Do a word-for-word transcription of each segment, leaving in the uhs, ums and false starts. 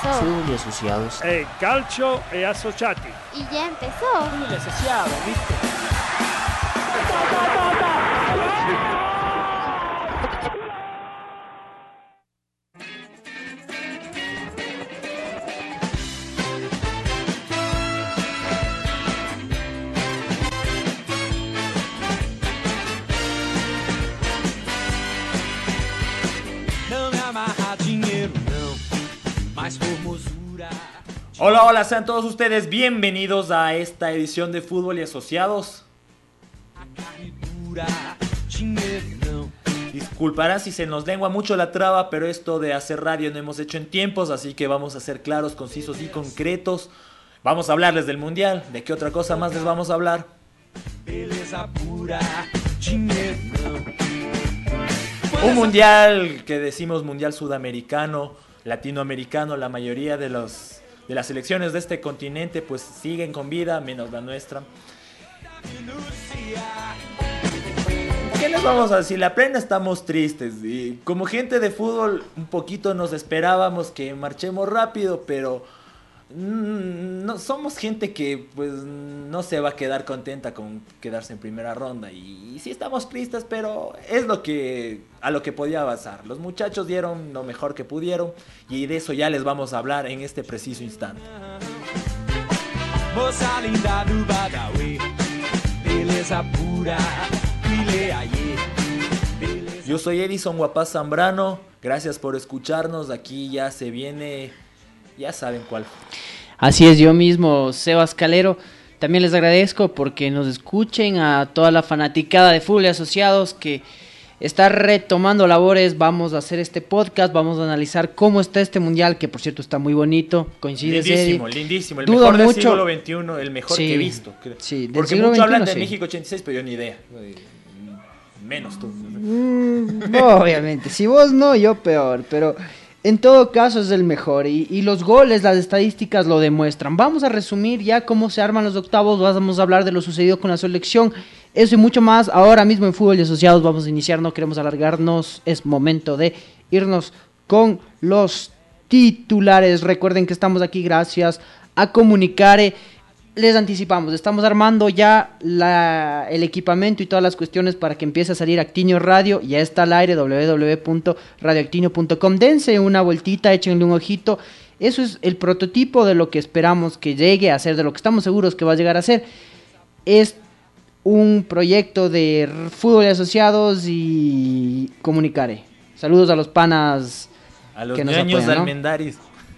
empezó. Fútbol y asociados. Eh, calcio e associati. Y ya empezó. Fútbol y asociados, ¿viste? Hola, hola, sean todos ustedes bienvenidos a esta edición de Fútbol y Asociados. Disculparán si se nos lengua mucho la traba, pero esto de hacer radio no hemos hecho en tiempos, así que vamos a ser claros, concisos y concretos. Vamos a hablarles del Mundial. ¿De qué otra cosa más les vamos a hablar? Un Mundial que decimos Mundial Sudamericano, Latinoamericano, la mayoría de los... de las selecciones de este continente pues siguen con vida, menos la nuestra. ¿Qué les vamos a decir? La plena estamos tristes y como gente de fútbol un poquito nos esperábamos que marchemos rápido, pero mmm, no, somos gente que pues no se va a quedar contenta con quedarse en primera ronda y, y sí estamos tristes, pero es lo que a lo que podía avanzar. Los muchachos dieron lo mejor que pudieron y de eso ya les vamos a hablar en este preciso instante. Yo soy Edison Guapaz Zambrano, gracias por escucharnos, aquí ya se viene, ya saben cuál. Así es, yo mismo, Sebas Calero, también les agradezco porque nos escuchen, a toda la fanaticada de Fútbol y Asociados que está retomando labores. Vamos a hacer este podcast, vamos a analizar cómo está este mundial, que por cierto está muy bonito, coincide. Lindísimo, Eddie. lindísimo, el Dudo mejor del mucho. siglo veintiuno, el mejor Sí, que he visto. sí, del Porque siglo muchos hablan veintiuno, de sí. México ochenta y seis, pero yo ni idea. Menos tú. Mm, obviamente, si vos no, yo peor, pero en todo caso es el mejor y, y los goles, las estadísticas lo demuestran. Vamos a resumir ya cómo se arman los octavos, vamos a hablar de lo sucedido con la selección, eso y mucho más ahora mismo en Fútbol y Asociados. Vamos a iniciar, no queremos alargarnos, es momento de irnos con los titulares. Recuerden que estamos aquí gracias a Comunicare. Les anticipamos, estamos armando ya la, el equipamiento y todas las cuestiones para que empiece a salir Actinio Radio. Ya está al aire, doble u doble u doble u punto radio actinio punto com. Dense una vueltita, échenle un ojito. Eso es el prototipo de lo que esperamos que llegue a ser, de lo que estamos seguros que va a llegar a ser. Es un proyecto de Fútbol y Asociados y Comunicare. Saludos a los panas A los que nos ñaños apoyan, de ¿no? Almendaris.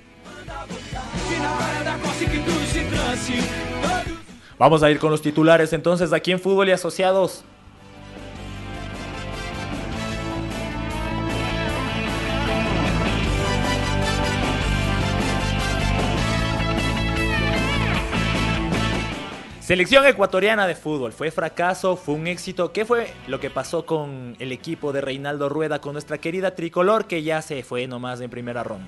Vamos a ir con los titulares entonces aquí en Fútbol y Asociados. Selección ecuatoriana de fútbol, ¿fue fracaso? ¿Fue un éxito? ¿Qué fue lo que pasó con el equipo de Reinaldo Rueda, con nuestra querida tricolor que ya se fue nomás en primera ronda?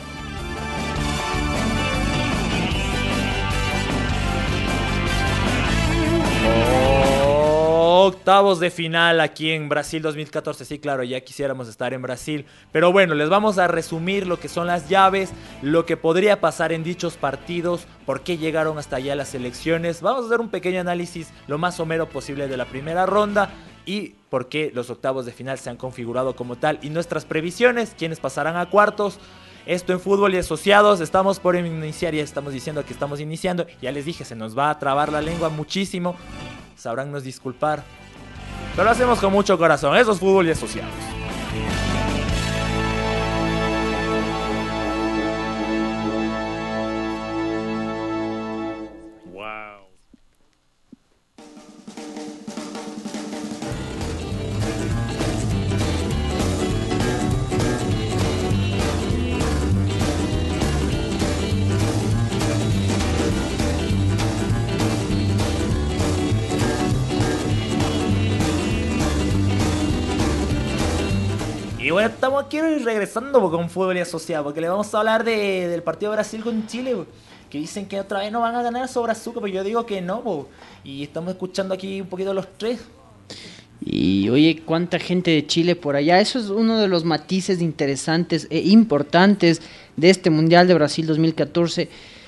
Octavos de final aquí en Brasil dos mil catorce. Sí, claro, ya quisiéramos estar en Brasil. Pero bueno, les vamos a resumir lo que son las llaves, lo que podría pasar en dichos partidos, por qué llegaron hasta allá las selecciones. Vamos a hacer un pequeño análisis lo más somero posible de la primera ronda y por qué los octavos de final se han configurado como tal. Y nuestras previsiones, quiénes pasarán a cuartos. Esto en Fútbol y Asociados, estamos por iniciar, ya estamos diciendo que estamos iniciando. Ya les dije, se nos va a trabar la lengua muchísimo. Sabrán nos disculpar, pero lo hacemos con mucho corazón. Eso es Fútbol y Asociados. Wow. Y bueno, estamos aquí regresando con Fútbol y Asociado, porque le vamos a hablar de, del partido de Brasil con Chile, bo, que dicen que otra vez no van a ganar sobre azúcar, pero yo digo que no, bo, y estamos escuchando aquí un poquito los tres. Y oye, cuánta gente de Chile por allá. Eso es uno de los matices interesantes e importantes de este Mundial de Brasil dos mil catorce.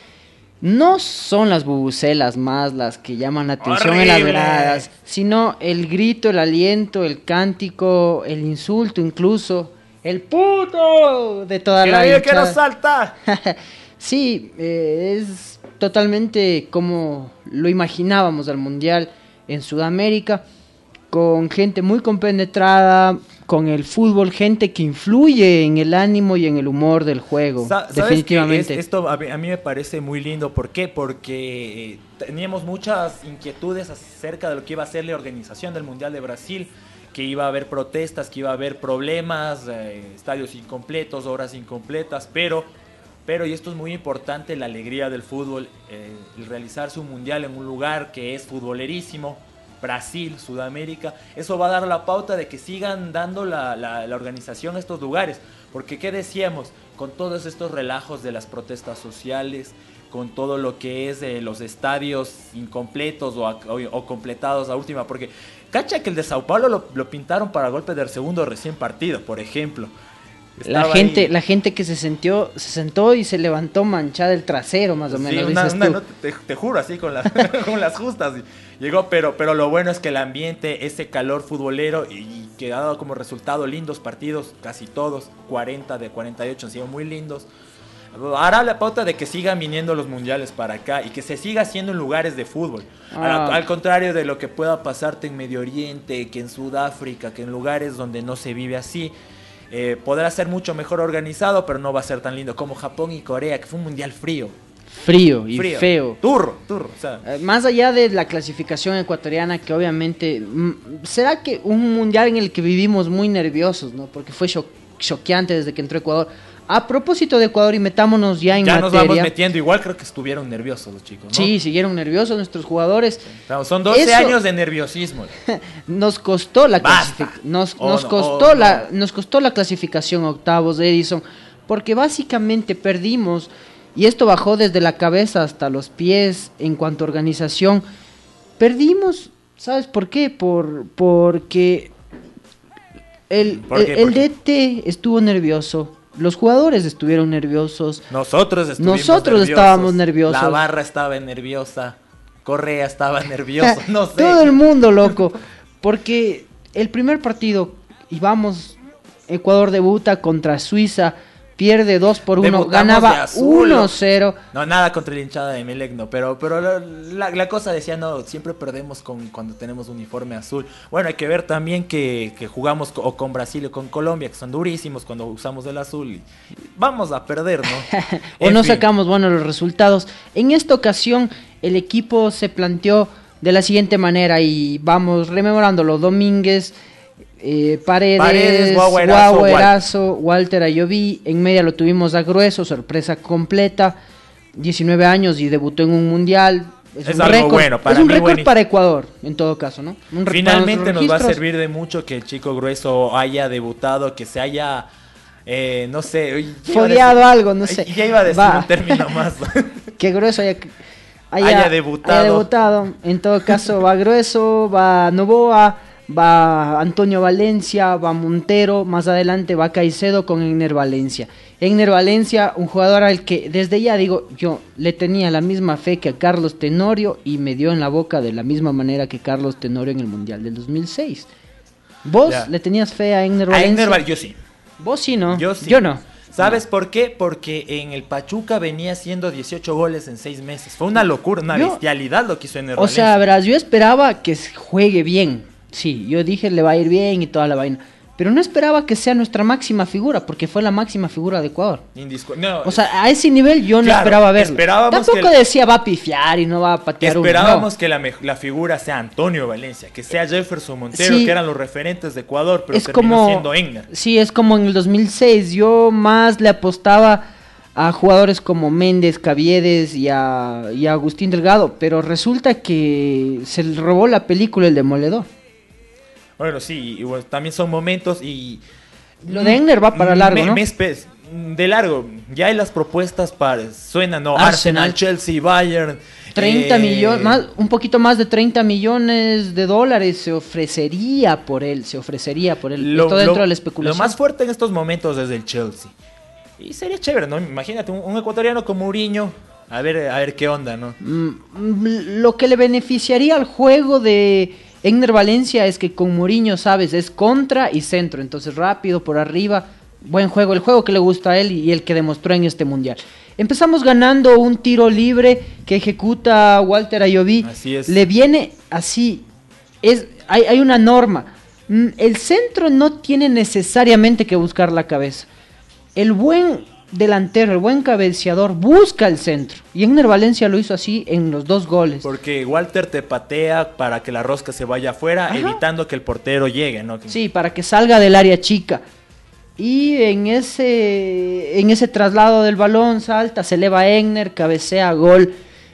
No son las bubucelas más las que llaman la atención en las ¡Horrible! gradas, sino el grito, el aliento, el cántico, el insulto incluso, el puto de toda ¡Que la la vida que hinchada. nos salta! Sí, eh, es totalmente como lo imaginábamos al Mundial en Sudamérica, con gente muy compenetrada con el fútbol, gente que influye en el ánimo y en el humor del juego, Sa- ¿sabes definitivamente. qué? Es- esto a mí, a mí me parece muy lindo. ¿Por qué? Porque eh, teníamos muchas inquietudes acerca de lo que iba a ser la organización del Mundial de Brasil, que iba a haber protestas, que iba a haber problemas, eh, estadios incompletos, horas incompletas, pero, pero, y esto es muy importante, la alegría del fútbol, eh, el realizarse un Mundial en un lugar que es futbolerísimo, Brasil, Sudamérica, eso va a dar la pauta de que sigan dando la, la, la organización a estos lugares, porque ¿qué decíamos? Con todos estos relajos de las protestas sociales, con todo lo que es eh, los estadios incompletos o, a- o, o completados a última, porque cacha que el de Sao Paulo lo, lo pintaron para golpe del segundo recién partido, por ejemplo. La Estaba gente, ahí- la gente que se sintió, se sentó y se levantó manchada el trasero, más o Sí, menos, una- dices una- tú. no, te, te juro, así con, la- con las justas. y Llegó, pero, pero lo bueno es que el ambiente, ese calor futbolero, y, y que ha dado como resultado lindos partidos, casi todos, cuarenta de cuarenta y ocho han sido muy lindos. Hará la pauta de que sigan viniendo los mundiales para acá y que se siga haciendo en lugares de fútbol. Ah. Al, al contrario de lo que pueda pasarte en Medio Oriente, que en Sudáfrica, que en lugares donde no se vive así. Eh, podrá ser mucho mejor organizado, pero no va a ser tan lindo como Japón y Corea, que fue un mundial frío. Frío y frío. feo. Turro, turro. O sea, Eh, Más allá de la clasificación ecuatoriana, que obviamente, mm, será que un mundial en el que vivimos muy nerviosos, ¿no? Porque fue cho- choqueante desde que entró Ecuador. A propósito de Ecuador, y metámonos ya en ya nos vamos materia. metiendo. Igual creo que estuvieron nerviosos los chicos, ¿no? Sí, siguieron nerviosos nuestros jugadores. Claro, son doce Eso- años de nerviosismo. Nos costó la Basta. clasificación. Nos, Oh, nos no, costó oh, la, no. nos costó la clasificación a octavos de Edison, porque básicamente perdimos, y esto bajó desde la cabeza hasta los pies en cuanto a organización. Perdimos, ¿sabes por qué? Por, porque el, ¿Por el, qué? el ¿Por qué? D T estuvo nervioso, los jugadores estuvieron nerviosos. Nosotros estuvimos Nosotros nerviosos. estábamos nerviosos. La barra estaba nerviosa. Correa estaba nervioso. No sé. Todo el mundo, loco. Porque el primer partido, y vamos, Ecuador debuta contra Suiza, pierde dos por uno, Debutamos de ganaba azul. uno cero. No, nada contra la hinchada de Melec, no, pero, pero la, la- la cosa decía, no, siempre perdemos con, cuando tenemos uniforme azul. Bueno, hay que ver también que, que jugamos co- o con Brasil o con Colombia, que son durísimos cuando usamos el azul. Y, y vamos a perder, ¿no? O En no fin. sacamos buenos los resultados. En esta ocasión, el equipo se planteó de la siguiente manera, y vamos rememorándolo: Domínguez, eh, Paredes, Paredes, Guau Erazo, Guau Erazo, Walter Ayoví. En media lo tuvimos a Grueso, sorpresa completa, diecinueve años y debutó en un mundial. Es, Es un algo récord, bueno, para es un mí récord buenísimo. para Ecuador, en todo caso, ¿no? Un récord para Finalmente nuestros nos va a registros. servir de mucho que el chico Grueso haya debutado, que se haya, eh, no sé, ya iba a Fogueado decir- algo, no sé. Ya iba a decir Va. un término más. Que Grueso haya, haya, Haya debutado. haya debutado. En todo caso, va Grueso, va Novoa, va Antonio Valencia, va Montero, más adelante va Caicedo con Egner Valencia. Egner Valencia, un jugador al que desde ya digo, yo le tenía la misma fe que a Carlos Tenorio, y me dio en la boca de la misma manera que Carlos Tenorio en el Mundial del dos mil seis. ¿Vos Ya. le tenías fe a Egner A Valencia? Egner Val- yo sí. Vos sí, ¿no? Yo sí. Yo no. ¿Sabes por qué? Porque en el Pachuca venía haciendo dieciocho goles en seis meses. Fue una locura, una Yo- bestialidad lo que hizo Egner O sea, Valencia. verás, yo esperaba que juegue bien. Sí, yo dije le va a ir bien y toda la vaina. Pero no esperaba que sea nuestra máxima figura, porque fue la máxima figura de Ecuador. Indiscu- no, O sea, a ese nivel yo no Claro, esperaba verlo. esperábamos Tampoco que- decía va a pifiar y no va a patear uno, esperábamos no. que la, mej- la figura sea Antonio Valencia, que sea Jefferson Montero, Sí. que eran los referentes de Ecuador, pero Es terminó como, siendo Egner. sí, es como en el dos mil seis. Yo más le apostaba a jugadores como Méndez, Caviedes y a, y a Agustín Delgado, pero resulta que se le robó la película El Demoledor. Bueno, sí, y bueno, también son momentos y... Lo de Egner va para largo, me, ¿no? me espe- de largo. Ya hay las propuestas para suena, no, Arsenal. Arsenal, Chelsea, Bayern. treinta eh, millones, más, un poquito más de treinta millones de dólares se ofrecería por él, se ofrecería por él. Lo, Esto dentro lo- de la especulación. Lo más fuerte en estos momentos es el Chelsea. Y sería chévere, ¿no? Imagínate, un, un ecuatoriano como Mourinho. A ver, a ver qué onda, ¿no? Mm, Lo que le beneficiaría al juego de Egner Valencia es que con Mourinho, sabes, es contra y centro, entonces rápido por arriba, buen juego, el juego que le gusta a él y el que demostró en este mundial. Empezamos ganando un tiro libre que ejecuta Walter Ayoví. Así es. Le viene así, es, hay, hay una norma. Mm, El centro no tiene necesariamente que buscar la cabeza. El buen delantero, el buen cabeceador busca el centro. Y Egner Valencia lo hizo así en los dos goles. Porque Walter te patea para que la rosca se vaya afuera, Ajá. evitando que el portero llegue, ¿no? Sí, para que salga del área chica. Y en ese, en ese traslado del balón salta, se eleva Egner, cabecea, gol.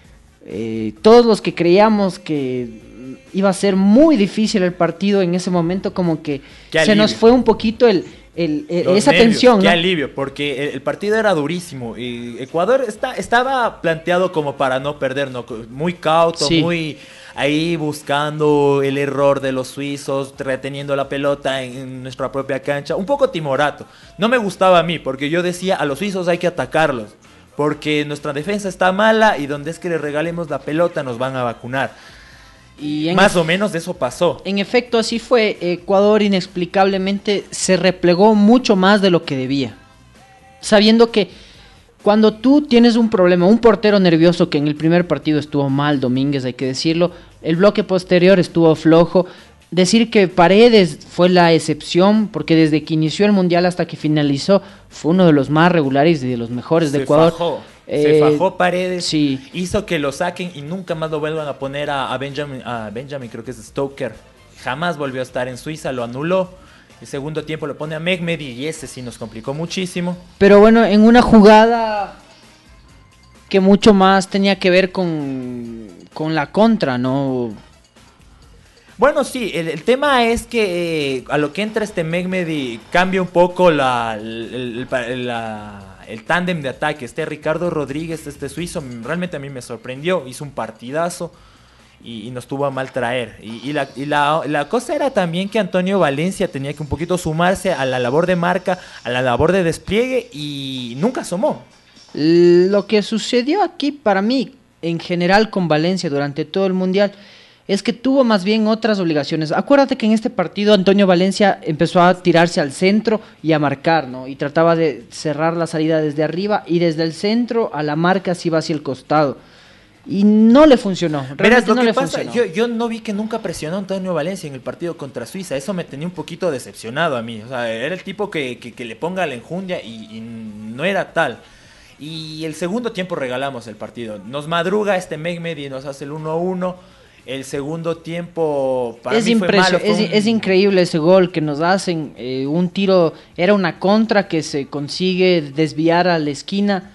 Eh, todos los que creíamos que iba a ser muy difícil el partido en ese momento, como que Qué se nos alivio. fue un poquito el, el- el- Los esa nervios, tensión, qué ¿no? alivio, porque el, el partido era durísimo. Y Ecuador está, estaba planteado como para no perder, ¿no? Muy cauto, Sí. muy ahí buscando el error de los suizos, reteniendo la pelota en, en nuestra propia cancha. Un poco timorato. No me gustaba a mí, porque yo decía, a los suizos hay que atacarlos. Porque nuestra defensa está mala y donde es que le regalemos la pelota nos van a vacunar. Y en Más o menos eso pasó. En efecto, así fue. Ecuador inexplicablemente se replegó mucho más de lo que debía. Sabiendo que cuando tú tienes un problema, un portero nervioso que en el primer partido estuvo mal, Domínguez, hay que decirlo, el bloque posterior estuvo flojo. Decir que Paredes fue la excepción, porque desde que inició el Mundial hasta que finalizó, fue uno de los más regulares y de los mejores de Se Ecuador. fajó. Eh, Se fajó Paredes, sí. hizo que lo saquen y nunca más lo vuelvan a poner a, a Benjamin, a Benjamin, creo que es Stoker. Jamás volvió a estar en Suiza, lo anuló. El segundo tiempo lo pone a Mehmedi y ese sí nos complicó muchísimo. Pero bueno, en una jugada que mucho más tenía que ver con, con la contra, ¿no? Bueno, sí, el, el tema es que eh, a lo que entra este Mehmedi cambia un poco la, el, el, la- el tándem de ataque. Este Ricardo Rodríguez, este suizo, realmente a mí me sorprendió. Hizo un partidazo y, y nos tuvo a mal traer. Y, y, la, y la, la cosa era también que Antonio Valencia tenía que un poquito sumarse a la labor de marca, a la labor de despliegue y nunca asomó. Lo que sucedió aquí para mí, en general con Valencia durante todo el Mundial, es que tuvo más bien otras obligaciones. Acuérdate que en este partido Antonio Valencia empezó a tirarse al centro y a marcar, ¿no? Y trataba de cerrar la salida desde arriba y desde el centro a la marca se iba hacia el costado. Y no le funcionó. Verás, Realmente lo no que le pasa, funcionó. yo, yo no vi que nunca presionó a Antonio Valencia en el partido contra Suiza. Eso me tenía un poquito decepcionado a mí. O sea, era el tipo que, que, que le ponga la enjundia y, y no era tal. Y el segundo tiempo regalamos el partido. Nos madruga este Mehmedi y nos hace el uno a uno. El segundo tiempo para es, mí fue impresio- malo. Fue es, un- es increíble ese gol que nos hacen. eh, un tiro, era una contra que se consigue desviar a la esquina.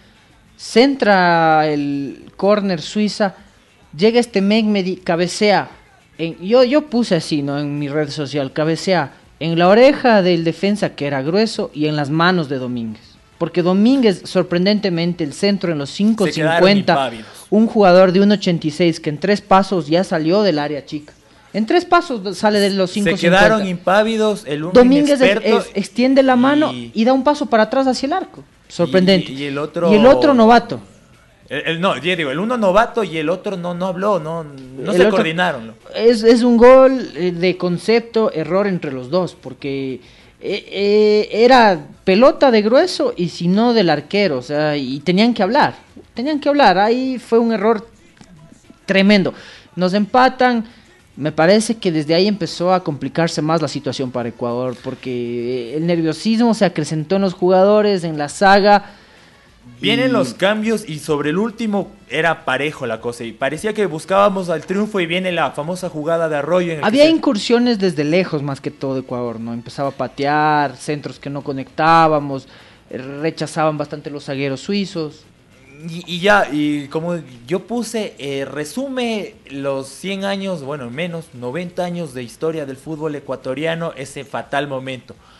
Centra el córner Suiza. Llega este Mehmedi, cabecea. En, yo, yo puse así, ¿no? En mi red social, cabecea en la oreja del defensa que era grueso y en las manos de Domínguez. Porque Domínguez, sorprendentemente, el centro en los cinco Se quedaron cincuenta, impávidos. un jugador de uno ochenta y seis que en tres pasos ya salió del área chica. En tres pasos sale de los cinco Se cincuenta. quedaron impávidos. El uno Domínguez es- inexperto es- extiende la mano y- y, da un paso para atrás hacia el arco. Sorprendente. Y- y el otro- Y el otro novato. El, el- no, yo digo, el uno novato y el otro no, no habló, no, no El se otro- coordinaron. ¿no? Es, es un gol eh, de concepto, error entre los dos, porque eh, eh, era pelota de grueso y si no del arquero, o sea, y tenían que hablar, tenían que hablar, ahí fue un error tremendo. Nos empatan, me parece que desde ahí empezó a complicarse más la situación para Ecuador, porque el nerviosismo se acrecentó en los jugadores, en la saga. Vienen y- los cambios y sobre el último era parejo la cosa y parecía que buscábamos al triunfo y viene la famosa jugada de Arroyo. En el que Había se- incursiones desde lejos más que todo Ecuador, ¿no? Empezaba a patear, centros que no conectábamos, eh, rechazaban bastante los zagueros suizos. Y, y ya, y como yo puse, eh, resume los cien años, bueno, menos, noventa años de historia del fútbol ecuatoriano, ese fatal momento.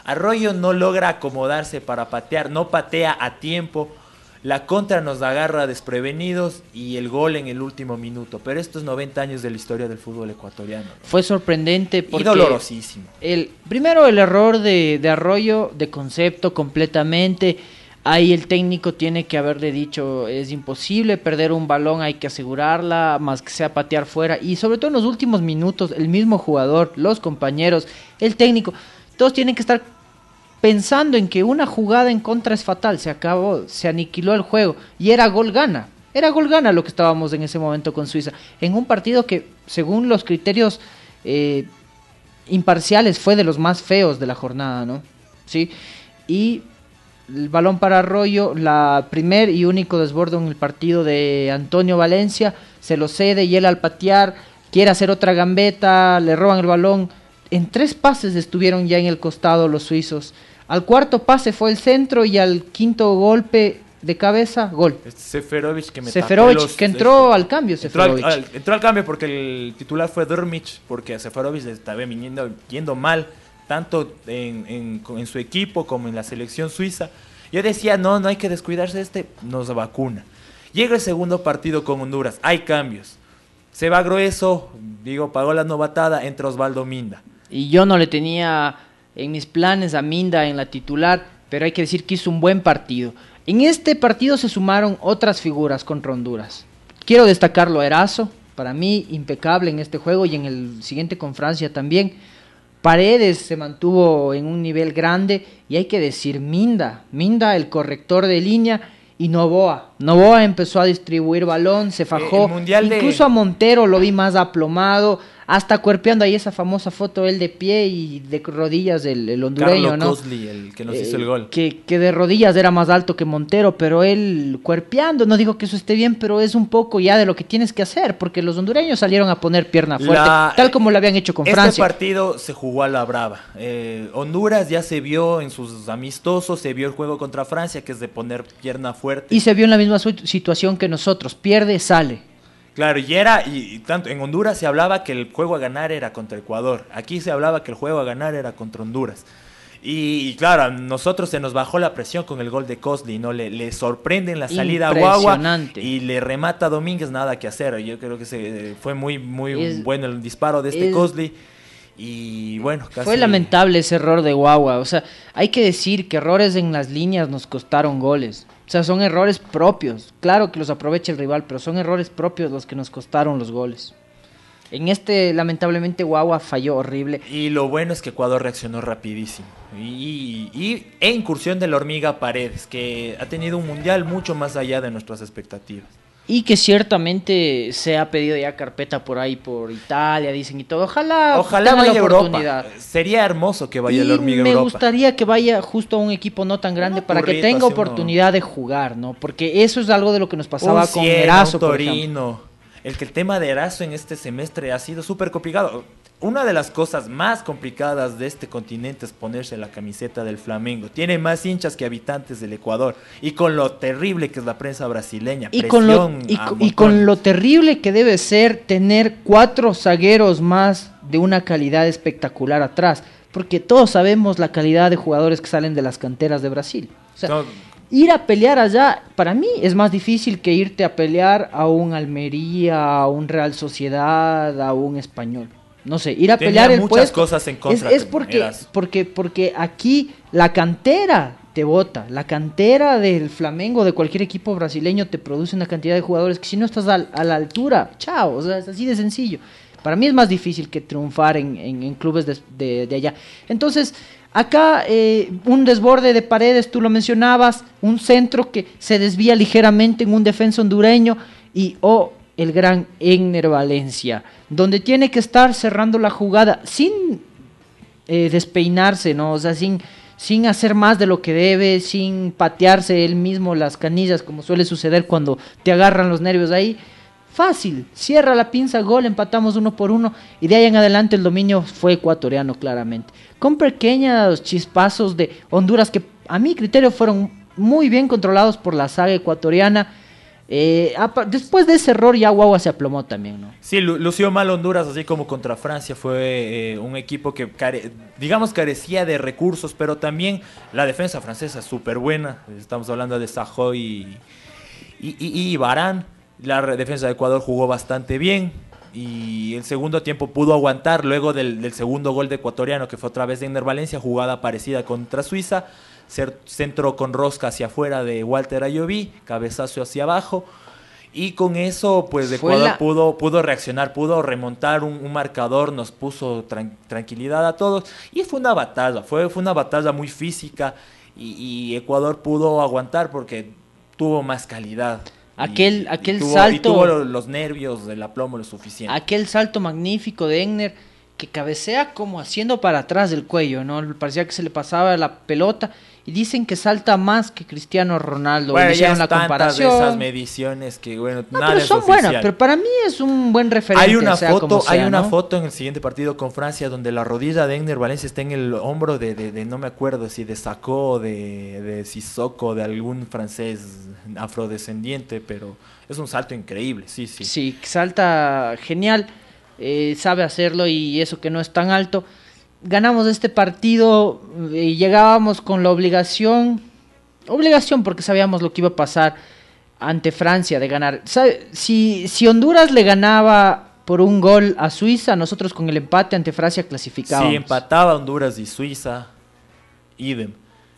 Arroyo no logra acomodarse para patear, no patea a tiempo. La contra nos agarra desprevenidos y el gol en el último minuto. Pero estos noventa años de la historia del fútbol ecuatoriano. Fue sorprendente porque... Y dolorosísimo. El, primero el error de, de Arroyo, de concepto completamente. Ahí el técnico tiene que haberle dicho, es imposible perder un balón, hay que asegurarla, más que sea patear fuera. Y sobre todo en los últimos minutos, el mismo jugador, los compañeros, el técnico, todos tienen que estar pensando en que una jugada en contra es fatal. Se acabó, se aniquiló el juego y era gol gana. Era gol gana lo que estábamos en ese momento con Suiza. En un partido que, según los criterios eh, imparciales, fue de los más feos de la jornada, ¿no? Sí, y... el balón para Arroyo, la primer y único desborde en el partido de Antonio Valencia, se lo cede y él al patear quiere hacer otra gambeta, le roban el balón. En tres pases estuvieron ya en el costado los suizos. Al cuarto pase fue el centro y al quinto golpe de cabeza, gol. Seferovic que me Seferovic, los, que entró este, al cambio, entró al, Seferovic. al, entró al cambio porque el titular fue Drmic, porque a Seferovic le estaba viniendo, yendo mal, tanto en, en, en su equipo como en la selección suiza. Yo decía, no, no hay que descuidarse de este, nos vacuna. Llega el segundo partido con Honduras, hay cambios. Se va grueso, digo, pagó la novatada, entra Osvaldo Minda. Y yo no le tenía en mis planes a Minda en la titular, pero hay que decir que hizo un buen partido. En este partido se sumaron otras figuras contra Honduras. Quiero destacarlo a Erazo, para mí impecable en este juego y en el siguiente con Francia también. Paredes se mantuvo en un nivel grande y hay que decir Minda, Minda el corrector de línea y Novoa. Novoa empezó a distribuir balón, se fajó, incluso de... a Montero lo vi más aplomado, hasta cuerpeando ahí esa famosa foto él de pie y de rodillas el, el hondureño, Carlo ¿no? Cosley, el que nos eh, hizo el gol. Que, que de rodillas era más alto que Montero, pero él cuerpeando, no digo que eso esté bien, pero es un poco ya de lo que tienes que hacer, porque los hondureños salieron a poner pierna fuerte, la, tal como lo habían hecho con este Francia. Este partido se jugó a la brava. Eh, Honduras ya se vio en sus amistosos, se vio el juego contra Francia, que es de poner pierna fuerte. Y se vio en la misma situación que nosotros, pierde, sale. Claro, y era, y, y tanto en Honduras se hablaba que el juego a ganar era contra Ecuador, aquí se hablaba que el juego a ganar era contra Honduras. Y, y claro, a nosotros se nos bajó la presión con el gol de Cosley, ¿no? Le, le sorprende en la salida a Guagua y le remata a Domínguez, nada que hacer. Yo creo que se, fue muy, muy es, bueno el disparo de este es, Cosley. Y bueno, casi... Fue lamentable ese error de Guagua. O sea, hay que decir que errores en las líneas nos costaron goles. O sea, son errores propios. Claro que los aprovecha el rival, pero son errores propios los que nos costaron los goles. En este, lamentablemente, Guagua falló horrible. Y lo bueno es que Ecuador reaccionó rapidísimo. Y, y, e incursión de la hormiga Paredes, que ha tenido un mundial mucho más allá de nuestras expectativas. Y que ciertamente se ha pedido ya carpeta por ahí, por Italia, dicen y todo. Ojalá, Ojalá vaya a Europa. Sería hermoso que vaya y la hormiga a me Europa. gustaría que vaya justo a un equipo no tan grande no, para que tenga oportunidad uno... de jugar, ¿no? Porque eso es algo de lo que nos pasaba un con Siena, Erazo, un Torino. El que el tema de Erazo en este semestre ha sido súper complicado. Una de las cosas más complicadas de este continente es ponerse la camiseta del Flamengo. Tiene más hinchas que habitantes del Ecuador. Y con lo terrible que es la prensa brasileña. Y, con lo, y, y con lo terrible que debe ser tener cuatro zagueros más de una calidad espectacular atrás. Porque todos sabemos la calidad de jugadores que salen de las canteras de Brasil. O sea, no, ir a pelear allá, para mí, es más difícil que irte a pelear a un Almería, a un Real Sociedad, a un Español. No sé, ir a Tenía pelear el muchas puesto cosas en contra. Es, es porque, porque, porque aquí la cantera te bota. La cantera del Flamengo, de cualquier equipo brasileño, te produce una cantidad de jugadores que si no estás a, a la altura, chao, o sea, es así de sencillo. Para mí es más difícil que triunfar en, en, en clubes de, de, de allá. Entonces, acá eh, un desborde de Paredes, tú lo mencionabas, un centro que se desvía ligeramente en un defensa hondureño y oh, el gran Egner Valencia, donde tiene que estar cerrando la jugada sin eh, despeinarse, ¿no? O sea, sin, sin hacer más de lo que debe, sin patearse él mismo las canillas, como suele suceder cuando te agarran los nervios ahí. Fácil, cierra la pinza, gol, empatamos uno por uno y de ahí en adelante el dominio fue ecuatoriano claramente. Con pequeños chispazos de Honduras que a mi criterio fueron muy bien controlados por la saga ecuatoriana. Eh, apa- después de ese error ya Guagua se aplomó también, ¿no? Sí, lu- lució mal Honduras, así como contra Francia. Fue eh, un equipo que, care- digamos, carecía de recursos, pero también la defensa francesa es súper buena. Estamos hablando de Sajoy y, y, y, y Varane. La re- defensa de Ecuador jugó bastante bien y el segundo tiempo pudo aguantar luego del, del segundo gol de ecuatoriano, que fue otra vez de Enner Valencia, jugada parecida contra Suiza. Cer- Centro con rosca hacia afuera de Walter Ayoví, cabezazo hacia abajo. Y con eso, pues Fue Ecuador la- pudo, pudo reaccionar, pudo remontar un, un marcador, nos puso tran- tranquilidad a todos. Y fue una batalla, fue, fue una batalla muy física. Y, y Ecuador pudo aguantar porque tuvo más calidad. Aquel- Y- aquel y tuvo, salto- Y tuvo lo- los nervios, el aplomo lo suficiente. Aquel salto magnífico de Enner que cabecea como haciendo para atrás del cuello, ¿no? Parecía que se le pasaba la pelota y dicen que salta más que Cristiano Ronaldo. Bueno, Le ya hicieron es la tantas de comparación. esas mediciones que, bueno, No, nada pero es son oficial. buenas, pero para mí es un buen referente. Hay una sea foto, como sea, hay una ¿no? foto en el siguiente partido con Francia donde la rodilla de Enner Valencia está en el hombro de, de, de no me acuerdo si de Sacó, de, de Sissoko, de algún francés afrodescendiente, pero es un salto increíble, sí, sí. Sí, salta genial, eh, sabe hacerlo y eso que no es tan alto. Ganamos este partido y llegábamos con la obligación, obligación porque sabíamos lo que iba a pasar ante Francia de ganar. ¿Sabe? Si, si Honduras le ganaba por un gol a Suiza, nosotros con el empate ante Francia clasificábamos. Sí, empataba Honduras y Suiza, idem.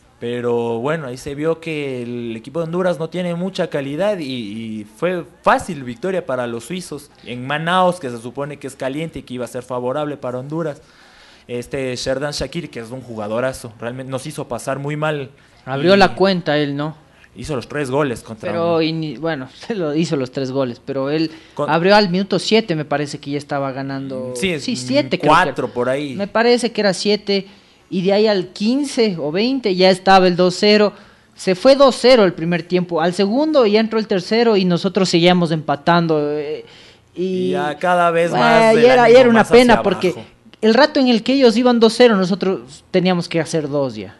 Pero bueno, ahí se vio que el equipo de Honduras no tiene mucha calidad y, y fue fácil victoria para los suizos. En Manaus, que se supone que es caliente y que iba a ser favorable para Honduras, este Xherdan Shaqiri, que es un jugadorazo, realmente nos hizo pasar muy mal. Abrió Y la cuenta él, ¿no? Hizo los tres goles contra... Pero, y- bueno, se lo hizo los tres goles, pero él Con- abrió al minuto siete, me parece que ya estaba ganando. Sí, es- siete creo que cuatro era. por ahí. Me parece que era siete, y de ahí al quince o veinte ya estaba el dos cero. Se fue dos cero el primer tiempo, al segundo ya entró el tercero y nosotros seguíamos empatando. eh, y Y ya cada vez Bueno, más del y era, y ánimo era una más hacia pena porque abajo. el rato en el que ellos iban dos cero, nosotros teníamos que hacer dos ya.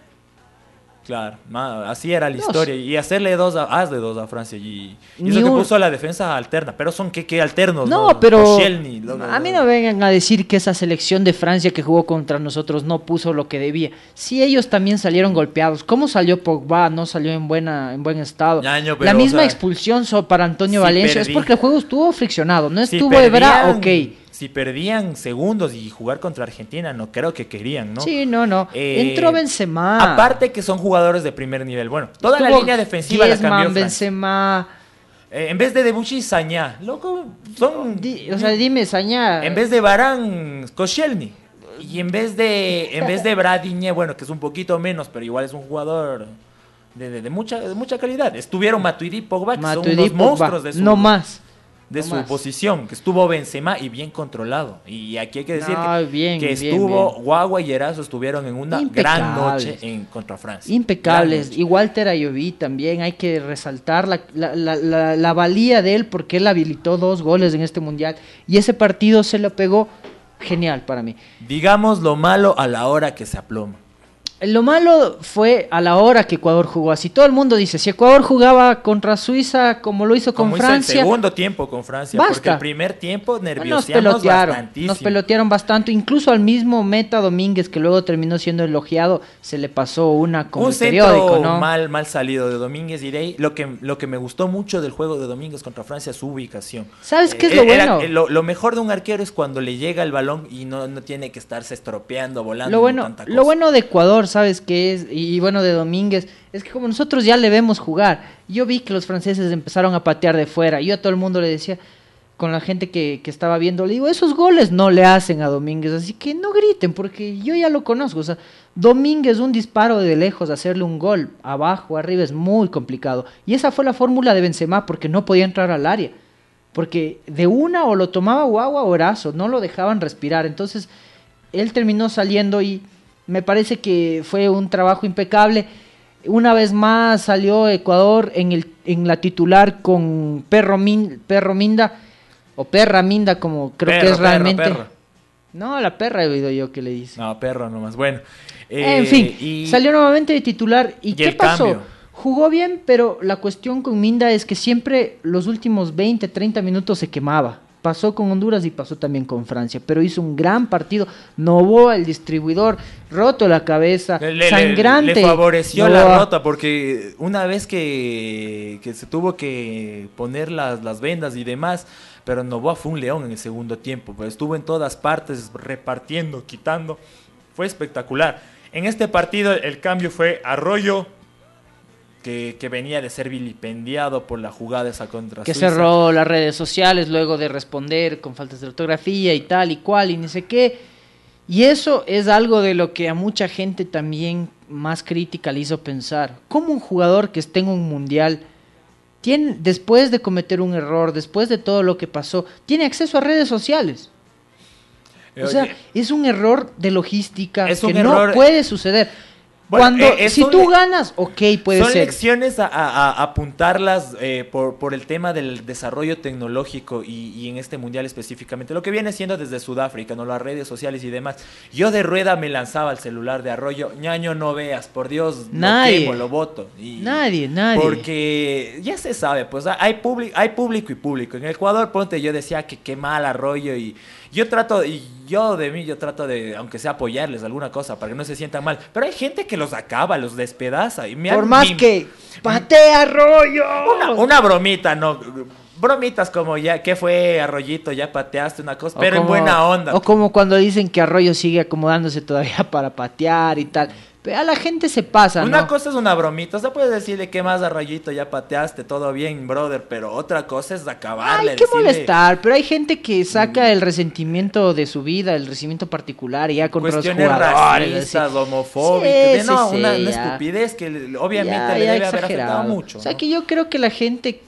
Claro, ma- así era la Dos. historia. Y hacerle dos a, hazle dos a Francia. Y, y Ni eso que un- puso a la defensa alterna. Pero son que, que alternos, ¿no? No, pero Koscielny, luego- a mí no vengan a decir que esa selección de Francia que jugó contra nosotros no puso lo que debía. Si ellos también salieron golpeados, ¿cómo salió Pogba? No salió en buena en buen estado. Ñaño, pero, la misma o sea, expulsión so- para Antonio si Valencia es perdí- porque el juego estuvo friccionado, no Si estuvo Ebra, ok. Si perdían segundos y jugar contra Argentina, no creo que querían, ¿no? Sí, no, no. Eh, Entró Benzema. Aparte que son jugadores de primer nivel. Bueno, toda la Estuvo línea defensiva la Griezmann, cambió Francia. Benzema. Eh, en vez de Debuchy, Sañá. Loco, son... Di- o sea, dime, Sañá. En vez de Varane, Koscielny. Y en vez de en vez de Bradiñe, bueno, que es un poquito menos, pero igual es un jugador de, de- de mucha de mucha calidad. Estuvieron Matuidi y Pogba, que Matuidi, son unos Pogba, monstruos de su, no más. de no su más. posición, que estuvo Benzema y bien controlado. Y aquí hay que decir No, que, bien, que bien, estuvo bien. Guagua y Erazo estuvieron en una gran Impecables. noche en contra Francia. Impecables. Gran noche. Y Walter Ayoví también, hay que resaltar la, la, la, la, la valía de él porque él habilitó dos goles en este mundial. Y ese partido se lo pegó genial para mí. Digamos lo malo a la hora que se aploma. Lo malo fue a la hora que Ecuador jugó así. Todo el mundo dice, si Ecuador jugaba contra Suiza como lo hizo con Como Francia, hizo el segundo tiempo con Francia, Basta. porque el primer tiempo nos nervioseamos pelotearon, bastantísimo. nos pelotearon bastante. Incluso al mismo Meta Domínguez, que luego terminó siendo elogiado, se le pasó una como Un el centro periódico, ¿no? mal, mal salido de Domínguez y de ahí, lo que, lo que me gustó mucho del juego de Domínguez contra Francia es su ubicación. ¿Sabes qué es Eh, lo era- bueno? lo, lo mejor de un arquero es cuando le llega el balón y no, no tiene que estarse estropeando, volando. Lo ni bueno, tanta lo cosa. bueno de Ecuador, ¿sabes qué es? Y bueno, de Domínguez, es que como nosotros ya le vemos jugar, yo vi que los franceses empezaron a patear de fuera. Yo a todo el mundo le decía, con la gente que, que estaba viendo, le digo, esos goles no le hacen a Domínguez, así que no griten, porque yo ya lo conozco. O sea, Domínguez, un disparo de lejos, hacerle un gol abajo, arriba, es muy complicado. Y esa fue la fórmula de Benzema, porque no podía entrar al área. Porque de una o lo tomaba Guagua o Erazo, no lo dejaban respirar. Entonces, él terminó saliendo y me parece que fue un trabajo impecable. Una vez más salió Ecuador en, el, en la titular con Perro, Min, Perro Minda, o Perra Minda, como creo Perro, que es perro, realmente. perro. No, la perra he oído yo que le dice. No, perro nomás. Bueno. en eh, fin, y- salió nuevamente de titular. ¿Y, y qué el pasó? cambio. Jugó bien, pero la cuestión con Minda es que siempre los últimos veinte, treinta minutos se quemaba. Pasó con Honduras y pasó también con Francia, pero hizo un gran partido. Novoa, el distribuidor, roto la cabeza, le, le, sangrante. Le, le favoreció Novoa. la rota, porque una vez que, que se tuvo que poner las, las vendas y demás, pero Novoa fue un león en el segundo tiempo, pues estuvo en todas partes, repartiendo, quitando, fue espectacular. En este partido el cambio fue Arroyo, Que, que venía de ser vilipendiado por la jugada esa contra que Suiza. cerró las redes sociales luego de responder con faltas de ortografía y tal y cual y ni sé qué. Y eso es algo de lo que a mucha gente también más crítica le hizo pensar. ¿Cómo un jugador que esté en un mundial, tiene, después de cometer un error, después de todo lo que pasó, tiene acceso a redes sociales? O sea, Oye, es un error de logística es que un no error... puede suceder. Bueno, Cuando, eh, si son, tú ganas, ok, puede son ser. lecciones a, a, a apuntarlas eh, por, por el tema del desarrollo tecnológico y, y en este mundial específicamente, lo que viene siendo desde Sudáfrica, no las redes sociales y demás. Yo de rueda me lanzaba al celular de Arroyo, ñaño, no veas, por Dios, Nadie. lo quemo, lo voto. Y, Nadie, nadie. Porque ya se sabe, pues hay público, hay público y público. En el Ecuador, ponte, yo decía que qué mal Arroyo y yo trato, y yo de mí, yo trato de, aunque sea apoyarles alguna cosa para que no se sientan mal. Pero hay gente que los acaba, los despedaza. Y me Por han- más mi- que patea Arroyo. Una, una bromita, no. Bromitas como ya, ¿qué fue Arroyito? Ya pateaste una cosa, O pero como- en buena onda. O como cuando dicen que Arroyo sigue acomodándose todavía para patear y tal. Pero a la gente se pasa, Una ¿no? cosa es una bromita, o sea, puedes decirle qué más Arroyito, ya pateaste, todo bien, brother, pero otra cosa es acabarle. Hay que decirle molestar, pero hay gente que saca el resentimiento de su vida, el resentimiento particular y ya contra los cuestiones jugadores. racistas, así. homofóbicas, Sí, de- no, sí, una, sí, una ya. estupidez que le- obviamente Ya, le ya debe haber exagerado. afectado mucho. O sea, ¿no? que yo creo que la gente...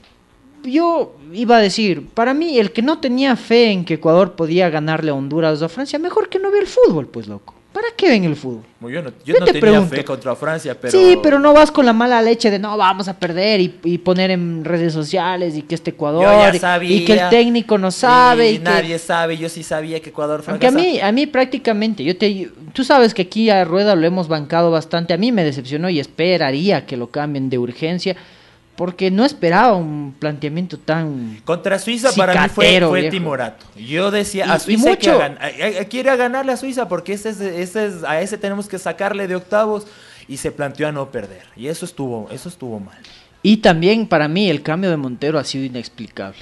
Yo iba a decir, para mí, el que no tenía fe en que Ecuador podía ganarle a Honduras o a Francia, mejor que no vea el fútbol, pues, loco. ¿Para qué ven el fútbol? Bueno, yo no, yo Yo no te tenía pregunto. fe contra Francia, pero... Sí, pero no vas con la mala leche de no, vamos a perder y, y poner en redes sociales y que este Ecuador Yo ya y- sabía. y que el técnico no sabe. Sí, y que- nadie sabe, yo sí sabía que Ecuador Aunque a fracasa. mí, a mí prácticamente, yo te, tú sabes que aquí a Rueda lo hemos bancado bastante, a mí me decepcionó y esperaría que lo cambien de urgencia, porque no esperaba un planteamiento tan... Contra Suiza para mí fue, Cicatero, fue viejo. timorato. Yo decía, Y- a y Suiza hay que mucho- gan- hay- hay- hay que ir a ganarle a Suiza porque ese es, ese es, a ese tenemos que sacarle de octavos y se planteó a no perder. Y eso estuvo, eso estuvo mal. Y también para mí el cambio de Montero ha sido inexplicable.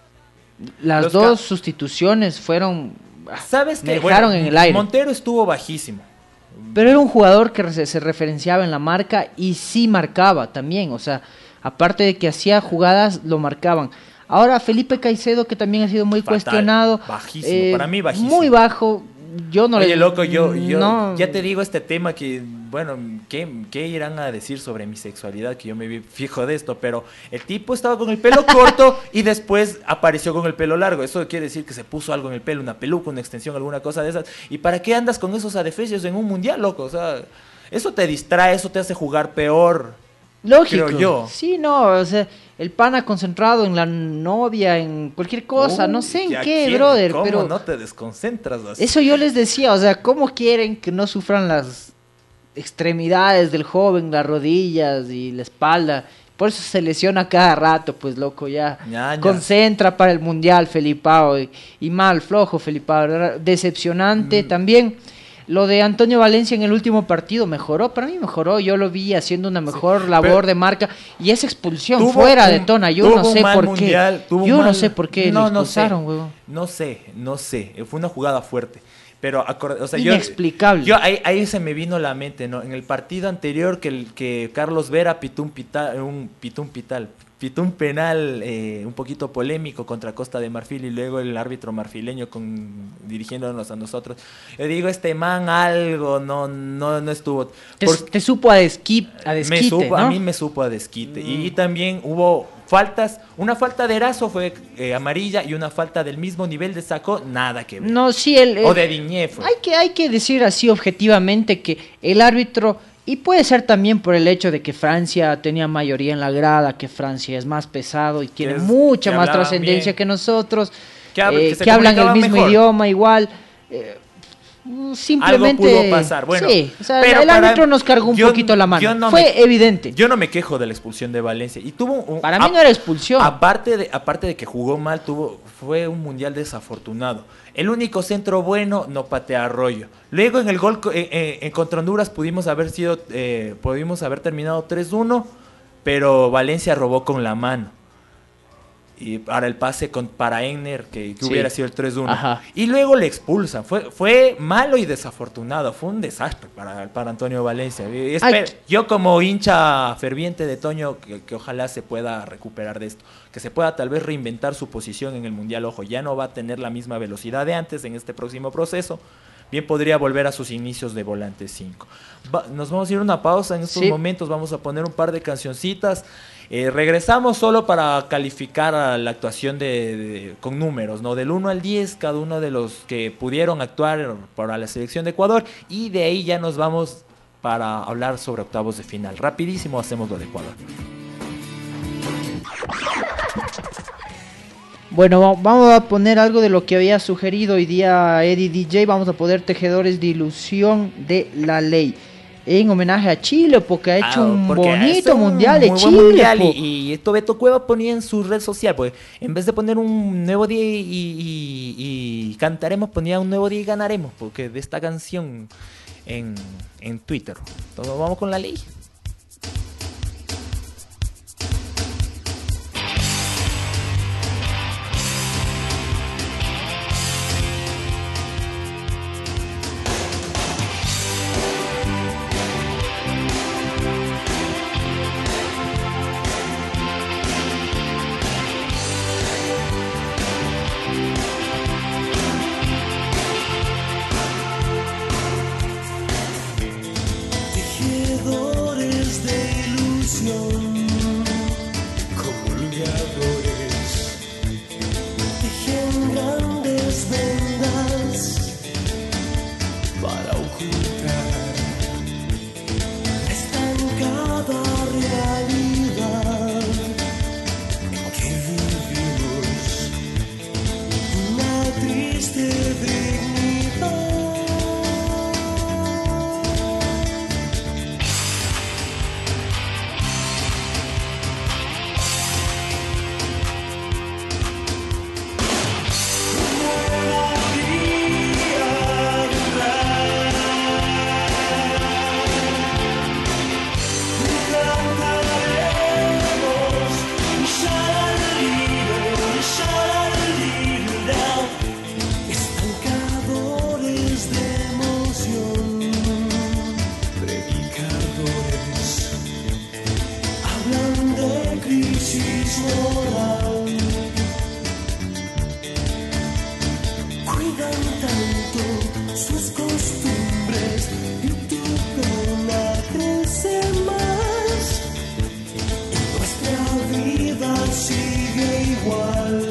Las Los dos ca- sustituciones fueron... ¿Sabes Me qué? dejaron en el aire. Montero estuvo bajísimo. Pero era un jugador que se, se referenciaba en la marca y sí marcaba también, o sea, aparte de que hacía jugadas, lo marcaban. Ahora Felipe Caicedo, que también ha sido muy Fatal, cuestionado. bajísimo, para mí bajísimo. Muy bajo, yo no Oye, le... loco, yo, yo no- ya te digo este tema que, bueno, ¿qué, ¿qué irán a decir sobre mi sexualidad? Que yo me vi fijo de esto, pero el tipo estaba con el pelo corto y después apareció con el pelo largo. Eso quiere decir que se puso algo en el pelo, una peluca, una extensión, alguna cosa de esas. ¿Y para qué andas con esos adefesios en un mundial, loco? O sea, eso te distrae, eso te hace jugar peor. Lógico. creo yo. Sí, no, o sea, el pana concentrado en la novia, en cualquier cosa, no sé en Uy, ¿a qué, quién? brother, ¿Cómo pero... no te desconcentras así? Eso yo les decía, o sea, ¿cómo quieren que no sufran las extremidades del joven, las rodillas y la espalda? Por eso se lesiona cada rato, pues loco, ya. Ñaña. Concentra para el mundial, Felipao. Y, y mal, flojo, Felipao. Era decepcionante Mm. también. Lo de Antonio Valencia en el último partido mejoró, para mí mejoró, yo lo vi haciendo una mejor Sí, labor pero- de marca y esa expulsión Tuvo fuera un- de Tona, yo tuvo no un sé mal por mundial, qué. tuvo un Yo no mal- sé por qué No, lo no sé. expulsaron, huevón. No sé, no sé. Fue una jugada fuerte. Pero, acor- o sea, Inexplicable. Yo, yo ahí, ahí se me vino a la mente, ¿no? En el partido anterior que, el, que Carlos Vera pitó un, pita- un, pitó un pital, pitó un penal eh, un poquito polémico contra Costa de Marfil y luego el árbitro marfileño con, dirigiéndonos a nosotros. Yo digo, este man algo no, no, no estuvo. Te, Por- te supo a, desqui- a me desquite, supo, ¿no? A mí me supo a desquite. Mm. Y también hubo faltas. Una falta de Erazo fue eh, amarilla y una falta del mismo nivel de Sacó, nada que ver. No, sí, el, O el- de Diñé fue. hay que, hay que decir así objetivamente que el árbitro, y puede ser también por el hecho de que Francia tenía mayoría en la grada, que Francia es más pesado y tiene es- mucha que más hablaban trascendencia bien. que nosotros, Que hab- eh, que se que hablan el comunicaban mismo mejor. idioma igual. eh, Simplemente algo pudo pasar. Bueno, sí, o sea, pero el para- árbitro nos cargó un yo- poquito la mano. yo no Fue me- evidente. Yo no me quejo de la expulsión de Valencia. Y tuvo un, Para mí a- no era expulsión. Aparte de, aparte de que jugó mal, tuvo, fue un mundial desafortunado. El único centro bueno no patea Arroyo. Luego en el gol co- en, en- en contra Honduras pudimos haber sido, eh, pudimos haber terminado tres uno, pero Valencia robó con la mano. Y para el pase con, para Egner, que, que Sí. hubiera sido el tres uno. Ajá. Y luego le expulsan. Fue, fue malo y desafortunado. Fue un desastre para, para Antonio Valencia. Y esper- Ay. yo como hincha ferviente de Toño, que, que ojalá se pueda recuperar de esto. Que se pueda tal vez reinventar su posición en el Mundial. Ojo, ya no va a tener la misma velocidad de antes en este próximo proceso. Bien podría volver a sus inicios de volante cinco. Va- nos vamos a ir a una pausa en estos Sí. momentos. Vamos a poner un par de cancioncitas. Eh, regresamos solo para calificar a la actuación de, de- con números, ¿no? Del uno al diez, cada uno de los que pudieron actuar para la selección de Ecuador. Y de ahí ya nos vamos para hablar sobre octavos de final. Rapidísimo hacemos lo de Ecuador. Bueno, va- vamos a poner algo de lo que había sugerido hoy día Eddie D J. Vamos a poner Tejedores de Ilusión de la Ley. En homenaje a Chile, porque ha hecho Ah, un porque bonito es un mundial de muy buen Chile. mundial, po. y, y esto Beto Cueva ponía en su red social, pues en vez de poner un nuevo día y, y- y cantaremos, ponía un nuevo día y ganaremos, porque de esta canción en, en Twitter. Entonces vamos con la ley. Tejedores de ilusión, colgadores, tejen grandes vendas para ocultar la estancada realidad en que vivimos, una triste dignidad. Estancadores de emoción, predicadores, hablan de crisis moral. Cuidan tanto sus costumbres y tu pena crece más. Nuestra vida sigue igual.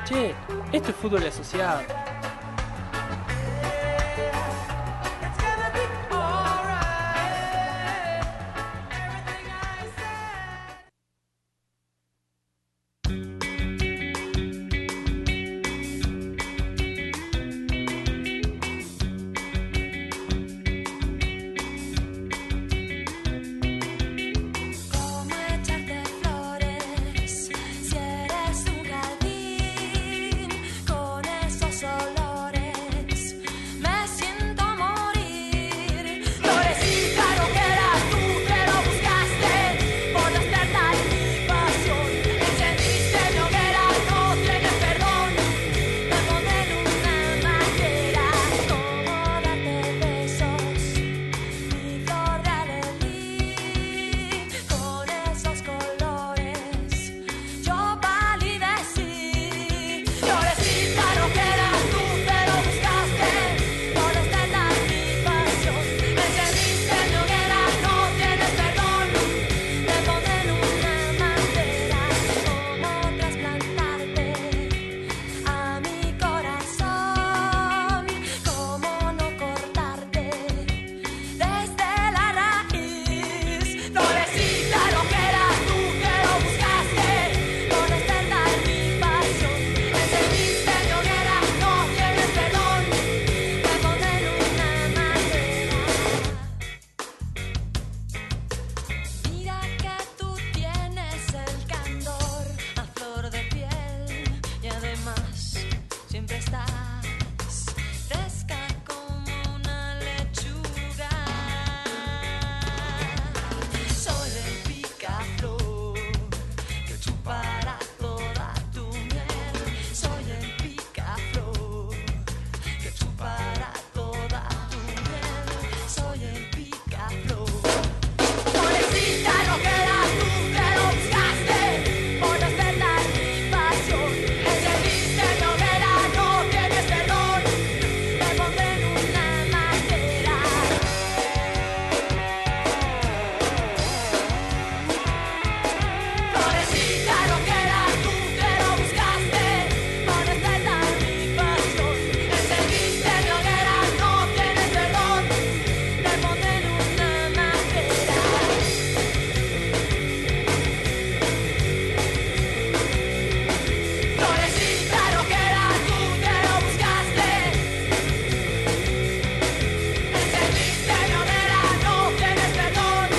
Che, esto es fútbol asociado. Cómo echarte flores si eres un jardín con esos olores. Me siento morir. Florecita, lo que eras tú, que lo buscaste por despertar mi pasión. Encendiste mi hoguera, no tienes perdón. Me pondré en una manguera. Cómo darte besos, mi flor de alegría, con esos colores yo palidecí. Florecita, no quedas tú, pero buscaste por despertar mi pasión. Encendiste mi hoguera, no tienes perdón. Me pondré en una manguera. Cómo trasplantarte a mi corazón, cómo no cortarte desde la raíz. Florecita, lo que eras tú, que lo buscaste por despertar mi pasión. Encendiste mi hoguera, no tienes perdón. Me pondré en una manguera. Mira que tú tienes el candor a flor de piel y además siempre estás fresca como una lechuga. Soy el picaflor que chupará toda tu miel. Soy el picaflor que chupará toda tu miel. Soy el picaflor. Florecita, no quedas tú, que lo buscaste por despertar mi pasión. Encendiste mi hoguera, no tienes perdón. Me pondré en una manguera. Florecita, no quedas tú, que lo buscaste por despertar mi pasión. Encendiste mi hoguera, no tienes perdón. Me pondré en una manguera. Florecita, no quedas tú, que lo buscaste. Encendiste mi hoguera, no tienes perdón.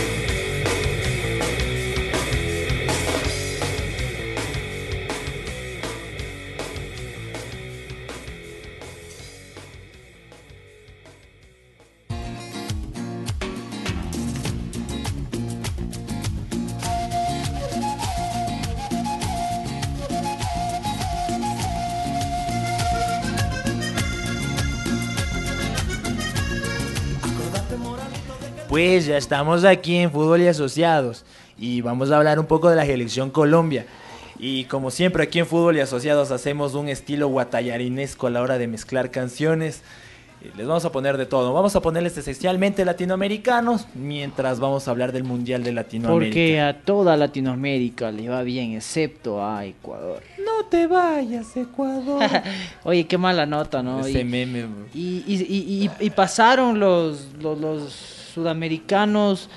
Pues ya estamos aquí en Fútbol y Asociados y vamos a hablar un poco de la selección Colombia. Y como siempre aquí en Fútbol y Asociados hacemos un estilo guatayarinesco a la hora de mezclar canciones. Eh, Les vamos a poner de todo. Vamos a ponerles esencialmente latinoamericanos mientras vamos a hablar del Mundial de Latinoamérica. Porque a toda Latinoamérica le va bien, excepto a Ecuador. No te vayas, Ecuador. Oye, qué mala nota, ¿no? Ese Y- meme, bro. Y, y, y, y- y pasaron los, los, los sudamericanos.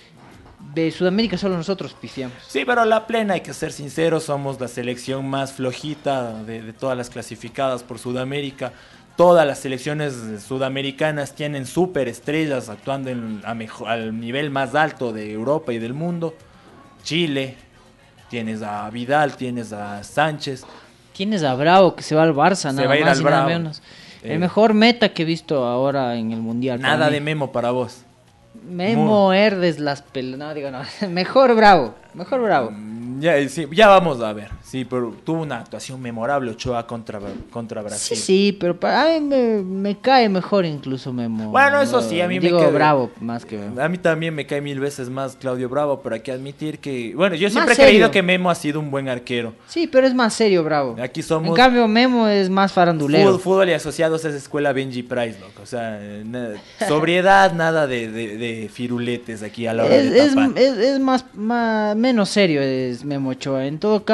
De Sudamérica solo nosotros pifiamos. Sí, pero a la plena, hay que ser sinceros, somos la selección más flojita de, de todas las clasificadas por Sudamérica. Todas las selecciones sudamericanas tienen superestrellas actuando en, a mejo- al nivel más alto de Europa y del mundo. Chile, tienes a Vidal, tienes a Sánchez. Tienes a Bravo que se va al Barça, Se nada va a ir más al y nada Bravo. menos. Eh. El mejor meta que he visto ahora en el Mundial. para Nada mí. de Memo para vos. Memo Herdes las pel... No, digo no. Mejor Bravo. Mejor Bravo. Mm, Ya, sí, ya vamos a ver. Sí, pero tuvo una actuación memorable Ochoa contra, contra Sí, Brasil. sí, pero para mí me, me cae mejor incluso Memo. Bueno, eso sí, a mí me Digo cae- Bravo más que Memo. A mí también me cae mil veces más Claudio Bravo, pero hay que admitir que... Bueno, yo siempre he serio. creído que Memo ha sido un buen arquero. Sí, pero es más serio Bravo. Aquí somos... En cambio Memo es más farandulero. Fútbol, fútbol y asociados es escuela Benji Price, loco. O sea, eh, nada- sobriedad, nada de, de- de firuletes aquí a la hora Es, de es, tapar. es- es más, más- menos serio es Memo Ochoa. En todo caso, lo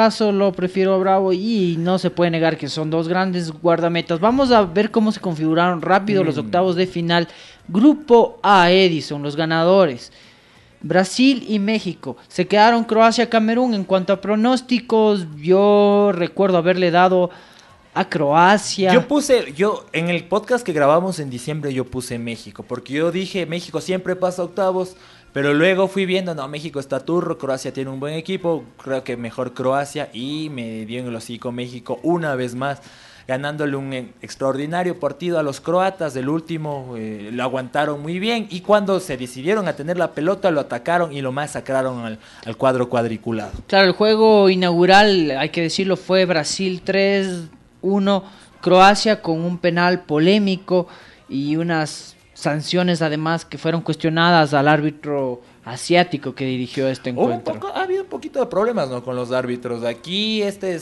Bravo, prefiero a Bravo y no se puede negar que son dos grandes guardametas. Vamos a ver cómo se configuraron rápido mm. los octavos de final. Grupo A, Edison, los ganadores. Brasil y México. Se quedaron Croacia-Camerún. En cuanto a pronósticos, yo recuerdo haberle dado a Croacia. Yo puse, yo en el podcast que grabamos en diciembre yo puse México, porque yo dije México siempre pasa a octavos, pero luego fui viendo, no, México está turro, Croacia tiene un buen equipo, creo que mejor Croacia, y me dio en el hocico México una vez más, ganándole un extraordinario partido a los croatas. Del último eh, lo aguantaron muy bien, y cuando se decidieron a tener la pelota lo atacaron y lo masacraron al, al cuadro cuadriculado. Claro, el juego inaugural, hay que decirlo, fue Brasil tres uno, Croacia, con un penal polémico y unas sanciones además que fueron cuestionadas al árbitro asiático que dirigió este encuentro. Un poco, ha habido un poquito de problemas, ¿no?, con los árbitros. Aquí este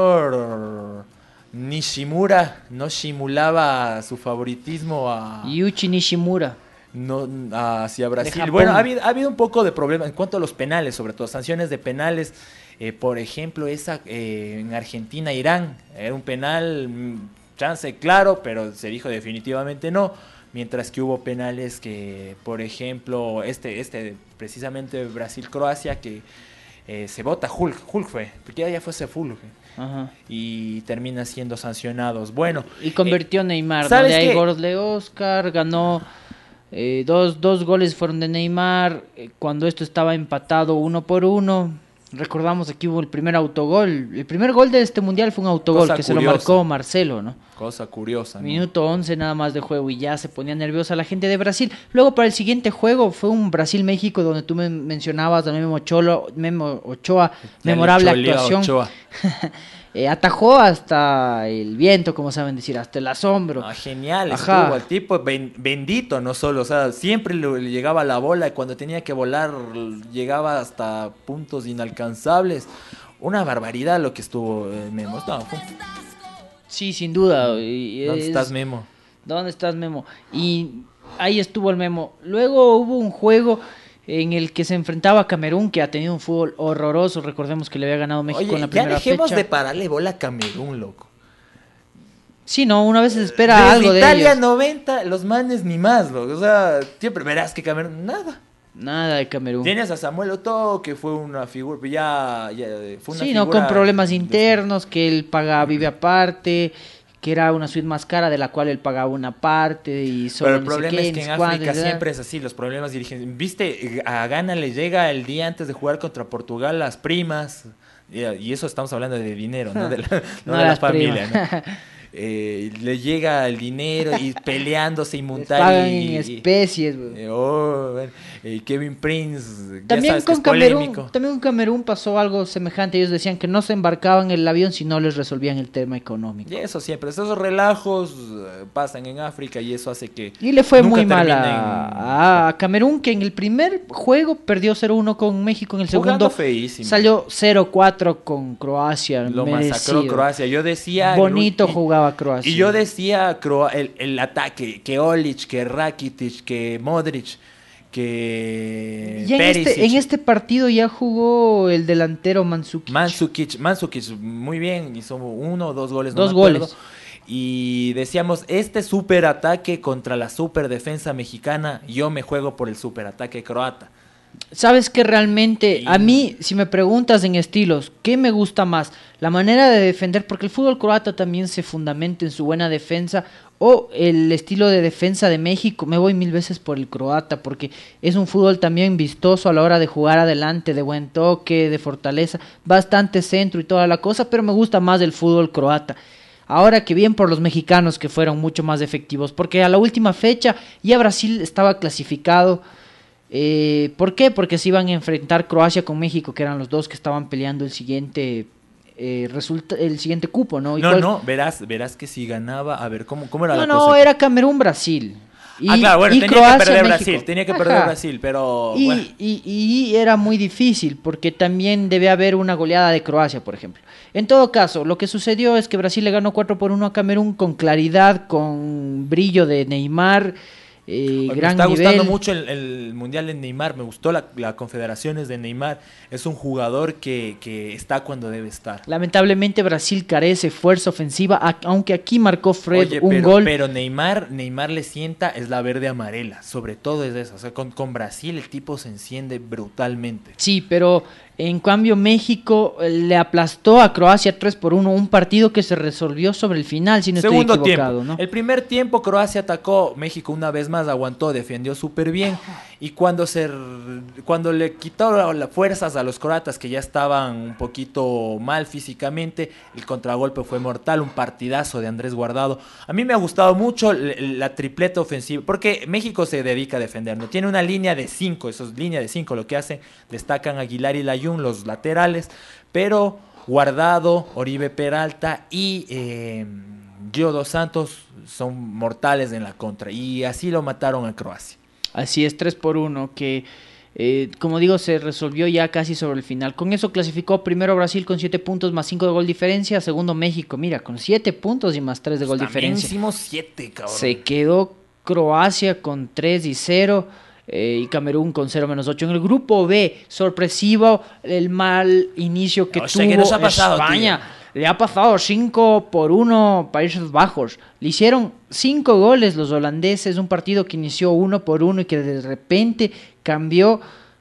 señor Nishimura no simulaba su favoritismo a Yuichi Nishimura. No, hacia Brasil. Bueno, ha habido, ha habido un poco de problemas en cuanto a los penales, sobre todo sanciones de penales. Eh, por ejemplo, esa eh, en Argentina-Irán era un penal, chance claro, pero se dijo definitivamente no. Mientras que hubo penales que, por ejemplo, este, este precisamente Brasil-Croacia, que eh, se vota Hulk, Hulk fue, porque ya, ya fue ese Hulk. Ajá. Y termina siendo sancionados. Bueno. Y convirtió eh, Neymar, ¿no? De ahí goles de Oscar, ganó. Eh, dos, dos goles fueron de Neymar, eh, cuando esto estaba empatado uno por uno. Recordamos aquí hubo el primer autogol. El primer gol de este mundial fue un autogol Cosa que curiosa. Se lo marcó Marcelo, ¿no? Cosa curiosa, ¿no? Minuto once nada más de juego y ya se ponía nerviosa la gente de Brasil. Luego para el siguiente juego fue un Brasil-México donde tú me mencionabas a Memo, Cholo, Memo Ochoa, ya memorable actuación. Ochoa. Eh, atajó hasta el viento, como saben decir, hasta el asombro. Ah, genial, Ajá. estuvo el tipo ben, bendito, no solo, o sea, siempre le, le llegaba la bola y cuando tenía que volar llegaba hasta puntos inalcanzables. Una barbaridad lo que estuvo eh, Memo. No, fue... Sí, sin duda. Y ¿Dónde es... estás, Memo? ¿Dónde estás, Memo? Y ahí estuvo el Memo. Luego hubo un juego en el que se enfrentaba a Camerún, que ha tenido un fútbol horroroso. Recordemos que le había ganado México Oye, en la primera fecha. Ya dejemos de pararle bola a Camerún, loco. Sí, no, una vez se espera Desde algo Italia de ellos. noventa, los manes ni más, loco. O sea, siempre verás que Camerún, nada. Nada de Camerún. Tienes a Samuel Eto'o, que fue una figura, ya, ya fue una sí, figura... no, con problemas internos, que él paga, vive aparte, que era una suite más cara de la cual él pagaba una parte y solo Pero el no problema sé qué, es que en cuándo, África ¿verdad? siempre es así, los problemas dirigen. Viste, a Ghana le llega el día antes de jugar contra Portugal las primas, y eso estamos hablando de dinero, no de la, no no de la las familia, ¿no? Eh, le llega el dinero y peleándose y montar pagan y, en especies, y, oh, bueno, y Kevin Prince también ya sabes con que es Camerún polémico. también con Camerún pasó algo semejante. Ellos decían que no se embarcaban en el avión si no les resolvían el tema económico. Y eso siempre, esos relajos eh, pasan en África y eso hace que y le fue nunca muy mal terminen... a, a Camerún, que en el primer juego perdió cero uno con México, en el Jugando segundo feísimo. Salió cero cuatro con Croacia. Lo merecido. masacró Croacia. Yo decía bonito y, jugaba Croacia. Y yo decía el, el ataque, que Olic, que Rakitic, que Modric, que y en este, en este partido ya jugó el delantero Mandzukic. Mandzukic, Mandzukic muy bien, hizo uno o dos goles. Dos no me acuerdo. goles. Y decíamos, este super ataque contra la super defensa mexicana, yo me juego por el super ataque croata. Sabes que realmente, y... a mí, si me preguntas en estilos, ¿qué me gusta más? La manera de defender, porque el fútbol croata también se fundamenta en su buena defensa, o el estilo de defensa de México. Me voy mil veces por el croata, porque es un fútbol también vistoso a la hora de jugar adelante, de buen toque, de fortaleza, bastante centro y toda la cosa, pero me gusta más el fútbol croata. Ahora que bien por los mexicanos, que fueron mucho más efectivos, porque a la última fecha ya Brasil estaba clasificado. Eh, ¿Por qué? Porque se iban a enfrentar Croacia con México, que eran los dos que estaban peleando el siguiente eh, resulta, el siguiente cupo, ¿no? No, cual... no, verás, verás que si ganaba, a ver, ¿cómo, cómo era no, la no, cosa? No, era Camerún-Brasil. Y, ah, claro, bueno, y tenía Croacia, que perder México. Brasil, tenía que perder Ajá. Brasil, pero... Y, bueno. y, y era muy difícil, porque también debe haber una goleada de Croacia, por ejemplo. En todo caso, lo que sucedió es que Brasil le ganó cuatro por uno a Camerún con claridad, con brillo de Neymar. eh, Me gran está nivel. gustando mucho el, el Mundial de Neymar, me gustó la, la Confederaciones de Neymar. Es un jugador que, que está cuando debe estar. Lamentablemente Brasil carece fuerza ofensiva, a- aunque aquí marcó Fred Oye, un pero, gol. pero Neymar, Neymar le sienta, es la verde amarela, sobre todo es eso. O sea, con, con Brasil el tipo se enciende brutalmente. Sí, pero en cambio México eh, le aplastó a Croacia tres por uno, un partido que se resolvió sobre el final, si no Segundo estoy equivocado, tiempo. ¿no? El primer tiempo Croacia atacó, México una vez más aguantó, defendió súper bien y cuando se r- cuando le quitó las fuerzas a los croatas que ya estaban un poquito mal físicamente, el contragolpe fue mortal, un partidazo de Andrés Guardado. A mí me ha gustado mucho l- la tripleta ofensiva, porque México se dedica a defender, no tiene una línea de cinco, eso es línea de cinco, lo que hacen, destacan Aguilar y Layún, los laterales, pero Guardado, Oribe Peralta y eh, Gio Dos Santos son mortales en la contra y así lo mataron a Croacia. Así es, tres por uno, que eh, como digo, se resolvió ya casi sobre el final. Con eso clasificó primero Brasil con siete puntos más cinco de gol diferencia, segundo México, mira, con siete puntos y más tres de gol También diferencia. hicimos siete, cabrón. Se quedó Croacia con tres y cero eh, y Camerún con cero menos ocho. En el grupo B, sorpresivo el mal inicio que O sea, tuvo ¿qué nos ha pasado, España. tío? Le ha pasado cinco por uno Países Bajos. Le hicieron cinco goles los holandeses, un partido que inició uno por uno y que de repente cambió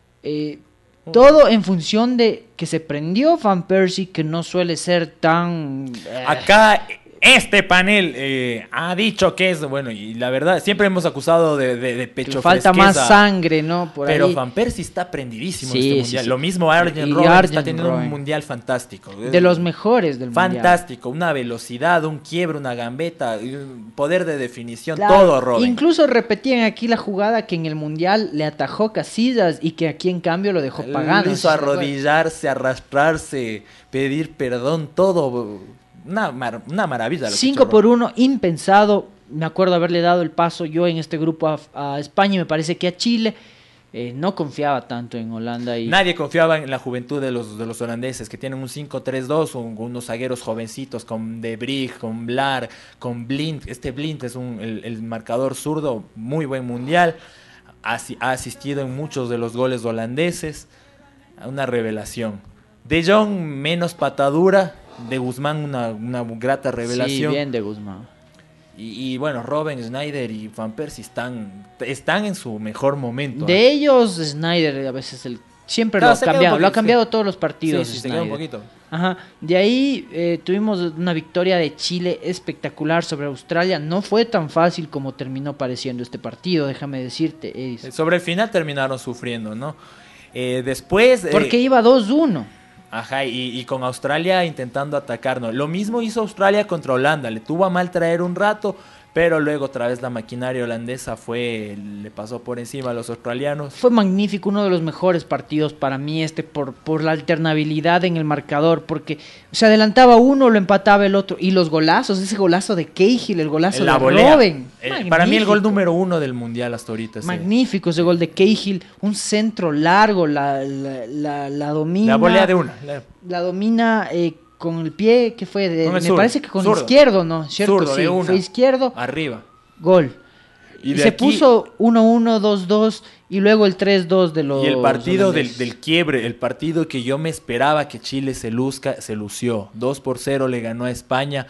eh, todo en función de que se prendió Van Persie, que no suele ser tan... eh, Acá este panel eh, ha dicho que es, bueno, y la verdad, siempre hemos acusado de, de, de que pecho le falta fresqueza, más sangre, ¿no? Por pero ahí. Van Persie está prendidísimo Sí, en este sí, mundial. sí. Lo mismo Arjen Y Robben Arjen está teniendo Robben. un mundial fantástico. De los mejores del mundial. Fantástico, una velocidad, un quiebre, una gambeta, un poder de definición, Claro, todo Robben. incluso repetían aquí la jugada que en el mundial le atajó Casillas y que aquí en cambio lo dejó pagando. Lo hizo arrodillarse, arrastrarse, pedir perdón, todo. Una, mar- una maravilla. lo que cinco hizo por Robben. uno, impensado. Me acuerdo haberle dado el paso yo en este grupo a, a España y me parece que a Chile. Eh, no confiaba tanto en Holanda y Nadie confiaba en la juventud de los, de los holandeses, que tienen un cinco tres dos, un- unos zagueros jovencitos con De Bruyne, con Blar, con Blind. Este Blind es un, el, el marcador zurdo, muy buen mundial. Ha, asi- ha asistido en muchos de los goles holandeses. Una revelación. De Jong, menos patadura. De Guzmán, una, una grata sí, revelación. bien de Guzmán. Y, y bueno, Robben, Schneider y Van Persie están, están en su mejor momento. De ellos, Snyder a veces el, siempre Claro, lo se ha queda un cambiado, lo ha poquito, cambiado sí. todos los Sí, partidos. sí, se queda un Snyder. poquito. Ajá. De ahí eh, tuvimos una victoria de Chile espectacular sobre Australia. No fue tan fácil como terminó pareciendo este partido, déjame decirte, Edis. Sobre el final terminaron sufriendo, ¿no? Eh, después... eh, Porque iba dos uno. Ajá, y, y con Australia intentando atacarnos. Lo mismo hizo Australia contra Holanda. Le tuvo a mal traer un rato, pero luego otra vez la maquinaria holandesa fue, le pasó por encima a los australianos. Fue magnífico, uno de los mejores partidos para mí este por, por la alternabilidad en el marcador, porque se adelantaba uno, lo empataba el otro, y los golazos, ese golazo de Cahill, el golazo La de volea. Robben. El- para mí el gol Magnífico. número uno del mundial hasta ahorita. sí. Magnífico ese gol de Cahill, un centro largo, la, la, la, la domina. La volea de una. la- La domina eh, con el pie, que fue de, Con el me zurdo, parece que con zurdo. izquierdo, ¿no? ¿Cierto? Zurdo, sí, de una. fue izquierdo, Arriba. gol. Y Y, de se aquí- puso uno uno, dos dos y luego el tres dos de los Y el partido del, holandeses. del quiebre, el partido que yo me esperaba que Chile se luzca, se lució. dos por cero le ganó a España.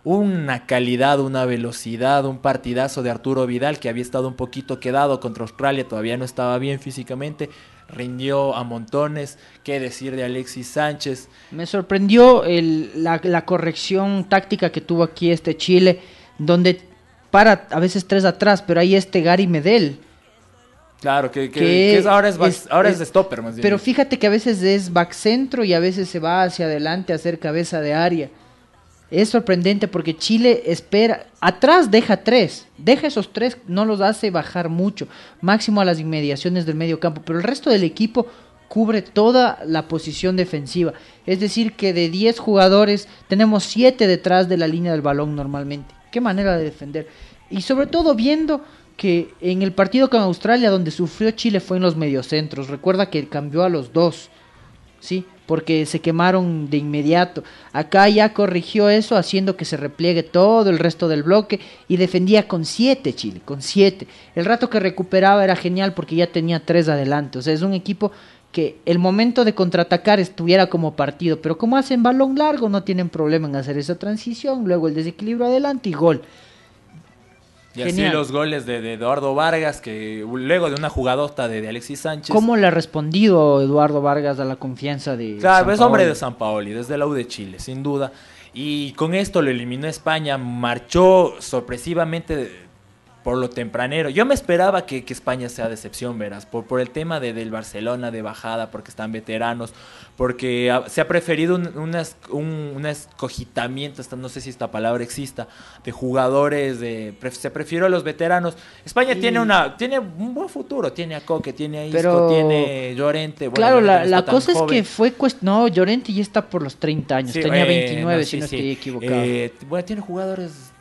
Una calidad, una velocidad, un partidazo de Arturo Vidal que había estado un poquito quedado contra Australia, todavía no estaba bien físicamente. Rindió a montones. ¿Qué decir de Alexis Sánchez? Me sorprendió el, la, la corrección táctica que tuvo aquí este Chile, donde para a veces tres atrás, pero hay este Gary Medel. Claro, que, que- Que que es, ahora, es, back- es- ahora es, es- stopper más bien. Pero fíjate que a veces es back centro y a veces se va hacia adelante a hacer cabeza de área. Es sorprendente porque Chile espera, atrás deja tres, deja esos tres, no los hace bajar mucho, máximo a las inmediaciones del medio campo, pero el resto del equipo cubre toda la posición defensiva. Es decir que de diez jugadores tenemos siete detrás de la línea del balón normalmente. Qué manera de defender. Y sobre todo viendo que en el partido con Australia donde sufrió Chile fue en los mediocentros. Recuerda que cambió a los dos, ¿sí? porque se quemaron de inmediato. Acá ya corrigió eso, haciendo que se repliegue todo el resto del bloque y defendía con siete Chile, con siete. El rato que recuperaba era genial porque ya tenía tres adelante. O sea, es un equipo que el momento de contraatacar estuviera como partido, pero como hacen balón largo no tienen problema en hacer esa transición, luego el desequilibrio adelante y gol. Y así Genial. los goles de, de Eduardo Vargas, que luego de una jugadota de, de Alexis Sánchez. ¿Cómo le ha respondido Eduardo Vargas a la confianza de Claro, es Sampaoli? hombre de San Paoli, desde la U de Chile, sin duda. Y con esto lo eliminó España, marchó sorpresivamente por lo tempranero. Yo me esperaba que, que España sea decepción, verás, por, por el tema de, del Barcelona de bajada, porque están veteranos, porque ha- se ha preferido un, unas- un, un escogitamiento, hasta no sé si esta palabra exista, de jugadores, de, pref- se prefirió a los veteranos. España Y- tiene una tiene un buen futuro, tiene a Coque, tiene a Isco, Pero- tiene Llorente. Bueno, Claro, Llorente la, no está la tan cosa es joven. que fue cuest... No, Llorente ya está por los treinta años, Sí, tenía eh, veintinueve no, si sí, no sí. estoy equivocado. Eh, bueno, tiene jugadores.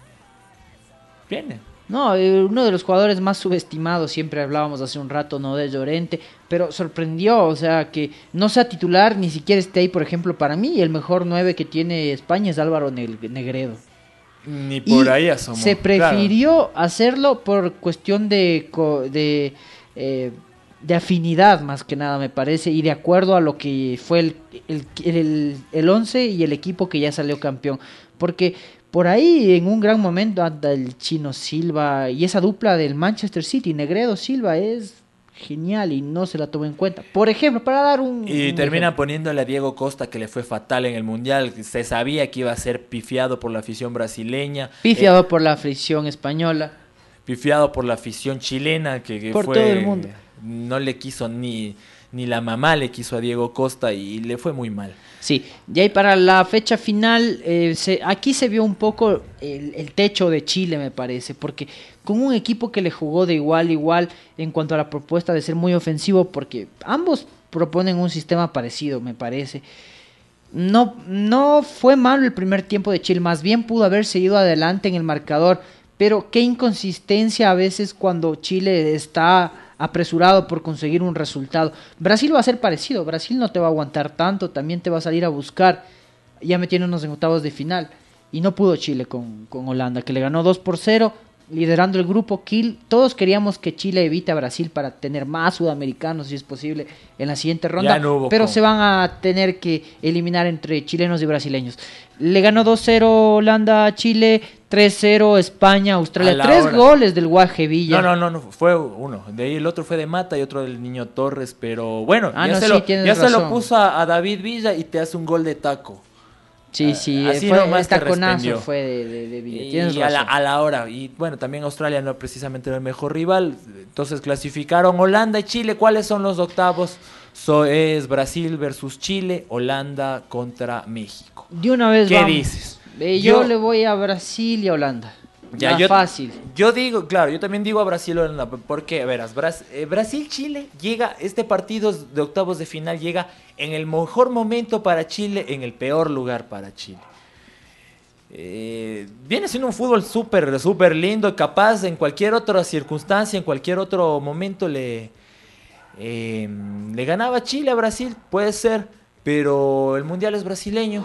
Viene. No, eh, uno de los jugadores más subestimados, siempre hablábamos hace un rato, no de Llorente, pero sorprendió, o sea, que no sea titular, ni siquiera esté ahí, por ejemplo, para mí, el mejor nueve que tiene España es Álvaro Ne- Negredo. Ni por Y ahí asomó. se prefirió hacerlo por cuestión de, co- de, eh, de afinidad, más que nada, me parece, y de acuerdo a lo que fue el, el, el, el once y el equipo que ya salió campeón. Porque por ahí en un gran momento anda el Chino Silva y esa dupla del Manchester City, Negredo Silva, es genial y no se la tomó en cuenta. Por ejemplo, para dar un... Y un terminan ejemplo. poniéndole a Diego Costa, que le fue fatal en el Mundial. Se sabía que iba a ser pifiado por la afición brasileña. Pifiado por la afición española. Pifiado por la afición chilena, que, que Por fue, todo el mundo. No le quiso ni, ni la mamá le quiso a Diego Costa y le fue muy mal. Sí, y ahí para la fecha final, eh, se, aquí se vio un poco el, el techo de Chile, me parece, porque con un equipo que le jugó de igual a igual en cuanto a la propuesta de ser muy ofensivo, porque ambos proponen un sistema parecido, me parece. No, no fue malo el primer tiempo de Chile, más bien pudo haber seguido adelante en el marcador, pero qué inconsistencia a veces cuando Chile está apresurado por conseguir un resultado. Brasil va a ser parecido, Brasil no te va a aguantar tanto, también te va a salir a buscar, ya metiéndonos en octavos de final, y no pudo Chile con, con Holanda, que le ganó dos por cero, liderando el grupo Kiel. Todos queríamos que Chile evite a Brasil para tener más sudamericanos, si es posible, en la siguiente ronda, Ya no hubo pero cómo. se van a tener que eliminar entre chilenos y brasileños. Le ganó dos cero Holanda a Chile, tres cero España, A Australia, la tres hora. goles del Guaje Villa. No, no, no, no, fue uno. De ahí el otro fue de Mata y otro del Niño Torres, pero bueno, Ah, ya, no, se, sí, lo, tienes ya se lo razón. puso a, a David Villa y te hace un gol de taco. Sí, sí, Así fue, nomás el te taconazo respondió. fue de, de, de Villa. Y Tienes a la, razón. a la hora. Y bueno, también Australia no precisamente era el mejor rival. Entonces clasificaron Holanda y Chile. ¿Cuáles son los octavos? So, es Brasil versus Chile, Holanda contra México. De una vez ¿Qué vamos. dices? Eh, yo, Yo- le voy a Brasil y a Holanda. Ya, Más yo, fácil. Yo digo, claro, yo también digo a Brasil Holanda, porque, verás, Bras- eh, Brasil-Chile llega, este partido de octavos de final llega en el mejor momento para Chile, en el peor lugar para Chile. Eh, viene siendo un fútbol súper, súper lindo, capaz en cualquier otra circunstancia, en cualquier otro momento le, eh, le ganaba Chile a Brasil, puede ser, pero el mundial es brasileño.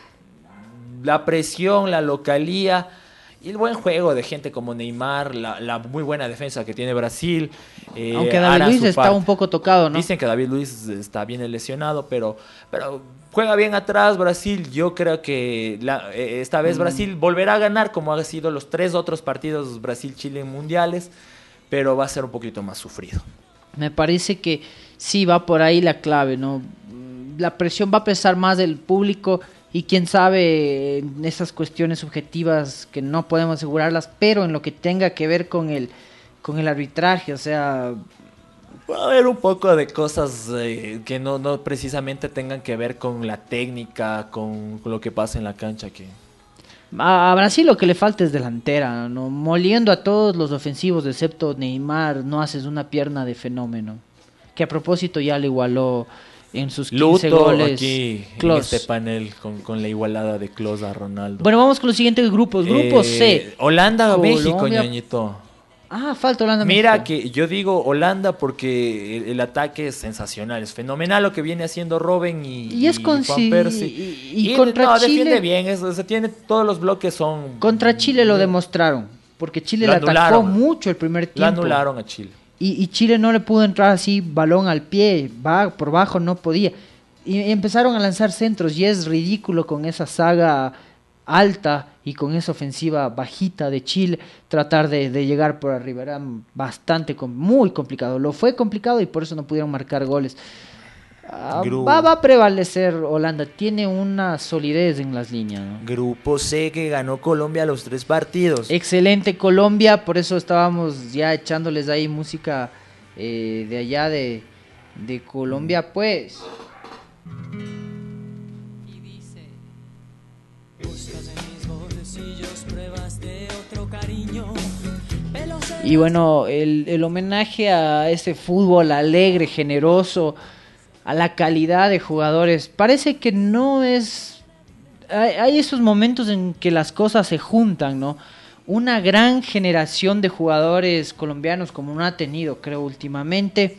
La presión, la localía y el buen juego de gente como Neymar, la, la muy buena defensa que tiene Brasil. eh, Aunque David hará Luis su está parte. un poco tocado, ¿no? Dicen que David Luis está bien lesionado, pero, pero juega bien atrás Brasil. Yo creo que la- eh, esta Mm. vez Brasil volverá a ganar como han sido los tres otros partidos Brasil-Chile en mundiales, pero va a ser un poquito más sufrido. Me parece que sí va por ahí la clave, ¿no? La presión va a pesar más del público y quién sabe en esas cuestiones subjetivas que no podemos asegurarlas, pero en lo que tenga que ver con el con el arbitraje, o sea, Va a haber un poco de cosas eh, que no, no precisamente tengan que ver con la técnica, con, con lo que pasa en la cancha. Que... a, a Brasil lo que le falta es delantera, ¿no? Moliendo a todos los ofensivos, excepto Neymar, no haces una pierna de fenómeno. Que a propósito ya le igualó en sus quince Luto goles. aquí Klose. en este panel con, con la igualada de Klose a Ronaldo. Bueno, vamos con los siguientes grupos. Grupo Eh, C. Holanda o México, Colombia. ñañito. Ah, falta Holanda. Mira México. que yo digo Holanda porque el, el ataque es sensacional, es fenomenal lo que viene haciendo Robben y, Y es con Juan sí- Persie. y- y contra no, Chile- defiende bien, es, o sea, tiene todos los bloques son Contra Chile lo demostraron, porque Chile Lo le atacó anularon. mucho el primer Lo tiempo. anularon a Chile. Y, y Chile no le pudo entrar así, balón al pie, va por bajo, no podía. Y, y empezaron a lanzar centros y es ridículo con esa saga alta y con esa ofensiva bajita de Chile tratar de, de llegar por arriba. Era bastante, com- muy complicado. Lo fue complicado y por eso no pudieron marcar goles. Ah, Gru- va, va a prevalecer Holanda, tiene una solidez en las líneas, ¿no? Grupo C que ganó Colombia los tres partidos. Excelente Colombia, por eso estábamos ya echándoles ahí música eh, de allá de, de Colombia, pues. Y dice: buscas en mis bolsillos pruebas de otro cariño. Pelos en Y bueno, el, el homenaje a ese fútbol alegre, generoso, a la calidad de jugadores, parece que no es... Hay, hay esos momentos en que las cosas se juntan, ¿no? Una gran generación de jugadores colombianos como no ha tenido, creo, últimamente,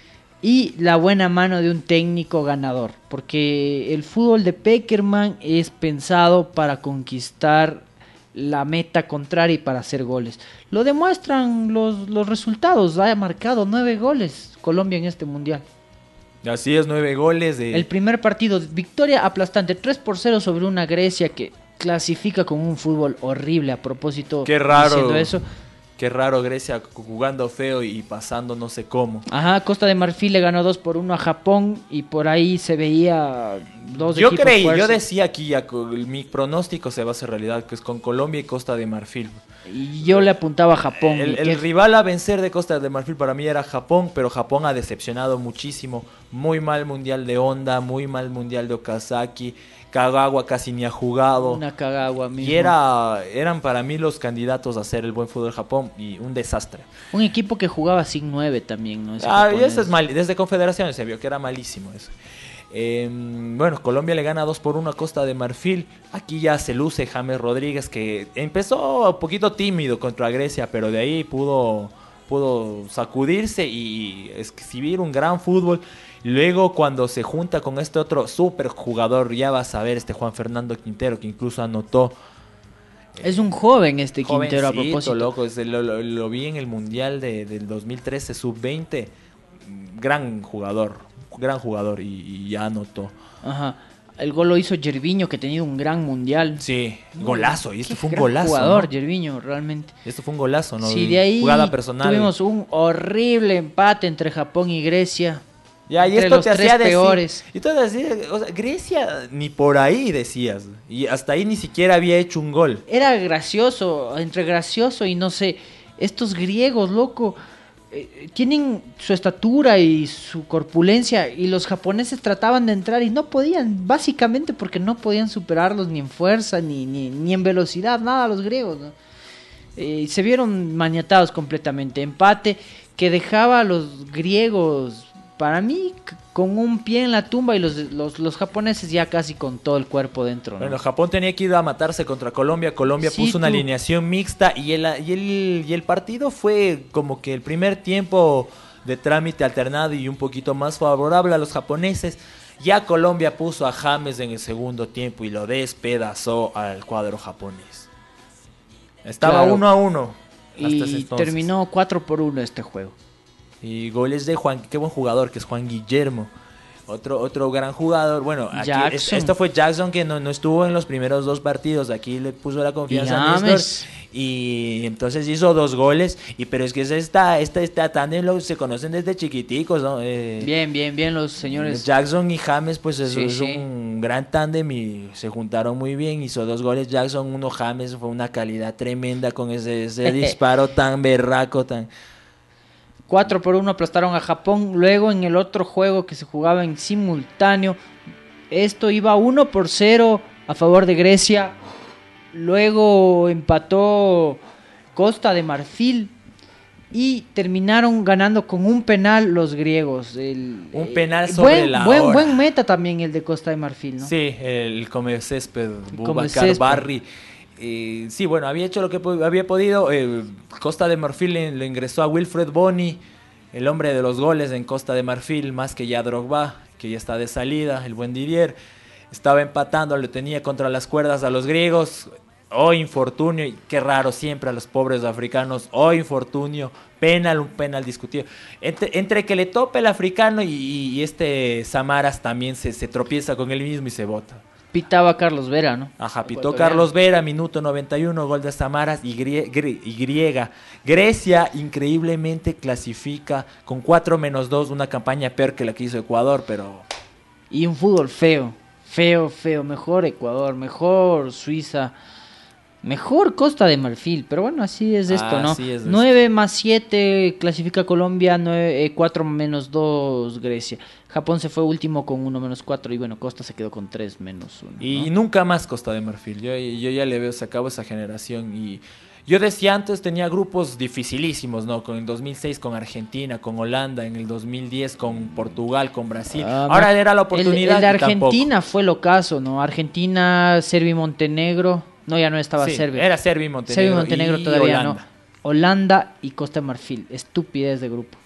y la buena mano de un técnico ganador, porque el fútbol de Pekerman es pensado para conquistar la meta contraria y para hacer goles. Lo demuestran los, los resultados, ha marcado nueve goles Colombia en este mundial. Así es, nueve goles de... El primer partido, victoria aplastante, tres por cero sobre una Grecia que clasifica con un fútbol horrible, a propósito. Qué raro. Diciendo eso. Qué raro Grecia jugando feo y pasando no sé cómo. Ajá, Costa de Marfil le ganó dos por uno a Japón y por ahí se veía dos Yo equipos creí, yo fuertes. decía aquí, ya, co- mi pronóstico se va a hacer realidad, que es con Colombia y Costa de Marfil. Y yo le apuntaba a Japón. El, y el que- rival a vencer de Costa de Marfil para mí era Japón, pero Japón ha decepcionado muchísimo. Muy mal mundial de Honda, muy mal mundial de Okazaki. Kagawa casi ni ha jugado. Una cagagua mismo. Y era, eran para mí los candidatos a hacer el buen fútbol de Japón y un desastre. Un equipo que jugaba sin nueve también, ¿no? Ese Ah, y japonés. eso es mal. Desde Confederaciones se vio que era malísimo eso. Eh, bueno, Colombia le gana dos por uno a Costa de Marfil. Aquí ya se luce James Rodríguez, que empezó un poquito tímido contra Grecia, pero de ahí pudo, pudo sacudirse y exhibir un gran fútbol. Luego cuando se junta con este otro super jugador, ya vas a ver, este Juan Fernando Quintero, que incluso anotó. Es un joven este Quintero a Jovencito, propósito. loco, es- lo, lo- lo vi en el Mundial de, del dos mil trece, sub veinte. Gran jugador, gran jugador y, y ya anotó. Ajá. El gol lo hizo Yerviño, que ha tenido un gran mundial. Sí, golazo, y esto Qué fue un gran golazo. jugador, ¿no? Yerviño, realmente. Esto fue un golazo, ¿no? Sí, de ahí Jugada personal. tuvimos un horrible empate entre Japón y Grecia. Ya, y entre esto los te tres hacía decir. peores. Y tú decías, o sea, Grecia ni por ahí decías. Y hasta ahí ni siquiera había hecho un gol. Era gracioso, entre gracioso y no sé, estos griegos, loco, eh, tienen su estatura y su corpulencia y los japoneses trataban de entrar y no podían, básicamente porque no podían superarlos ni en fuerza, ni, ni, ni en velocidad, nada los griegos, ¿no? Eh, se vieron maniatados completamente, empate que dejaba a los griegos, para mí, c- con un pie en la tumba y los, los, los japoneses ya casi con todo el cuerpo dentro, ¿no? Bueno, Japón tenía que ir a matarse contra Colombia. Colombia Sí, puso una tú. alineación mixta y el, y, el, y el partido fue como que el primer tiempo de trámite alternado y un poquito más favorable a los japoneses. Ya Colombia puso a James en el segundo tiempo y lo despedazó al cuadro japonés. Estaba Claro. uno a uno. hasta ese Y entonces. terminó cuatro por uno este juego. Y goles de Juan, qué buen jugador que es Juan Guillermo. Otro, otro gran jugador. Bueno, aquí es- Jackson. esto fue Jackson que no, no estuvo en los primeros dos partidos. Aquí le puso la confianza Y a Néstor. James. Y entonces hizo dos goles. Y pero es que es esta, esta, esta tándem lo- se conocen desde chiquiticos, ¿no? Eh, Bien, bien, bien los señores. Jackson y James, pues eso Sí, es sí. un gran tándem y se juntaron muy bien. Hizo dos goles Jackson, uno James. Fue una calidad tremenda con ese, ese disparo tan berraco, tan... cuatro por uno aplastaron a Japón. Luego en el otro juego que se jugaba en simultáneo, esto iba uno por cero a favor de Grecia. Luego empató Costa de Marfil y terminaron ganando con un penal los griegos. El, Un eh, penal sobre buen, la buen, hora. buen meta también el de Costa de Marfil, ¿no? Sí, el come césped, Come Boubacar césped. Barry. eh, sí, bueno, había hecho lo que po- había podido. eh, Costa de Marfil le, le ingresó a Wilfred Bony, el hombre de los goles en Costa de Marfil, más que ya Drogba, que ya está de salida, el buen Didier. Estaba empatando, le tenía contra las cuerdas a los griegos. Oh, infortunio, y qué raro siempre a los pobres africanos. Oh, infortunio, penal, un penal discutido. Entre, entre que le tope el africano y, y este Samaras también se, se tropieza con él mismo y se bota. Pitaba Carlos Vera, ¿no? Ajá, pitó Ecuatoriano. Carlos Vera, minuto noventa y uno, gol de Samaras y, grie- gre- y griega. Grecia increíblemente clasifica con cuatro menos dos, una campaña peor que la que hizo Ecuador, pero... Y un fútbol feo, feo, feo. Mejor Ecuador, mejor Suiza, mejor Costa de Marfil. Pero bueno, así es esto, ¿no? Así es esto. nueve más siete clasifica Colombia, cuatro menos dos Grecia. Japón se fue último con uno menos cuatro y bueno, Costa se quedó con tres menos uno. Y nunca más Costa de Marfil. Yo, yo ya le veo, se acabó esa generación. Y yo decía antes, tenía grupos dificilísimos, ¿no? Con el dos mil seis con Argentina, con Holanda, en el dos mil diez con Portugal, con Brasil. Ah, Ahora ma- era la el- oportunidad. El, de y tampoco. Argentina fue lo caso, ¿no? Argentina, Serbia y Montenegro. No, ya no estaba Sí, Serbia. era Serbia y Montenegro. Serbia y Montenegro y todavía Holanda. no. Holanda y Costa de Marfil. Estupidez de grupo.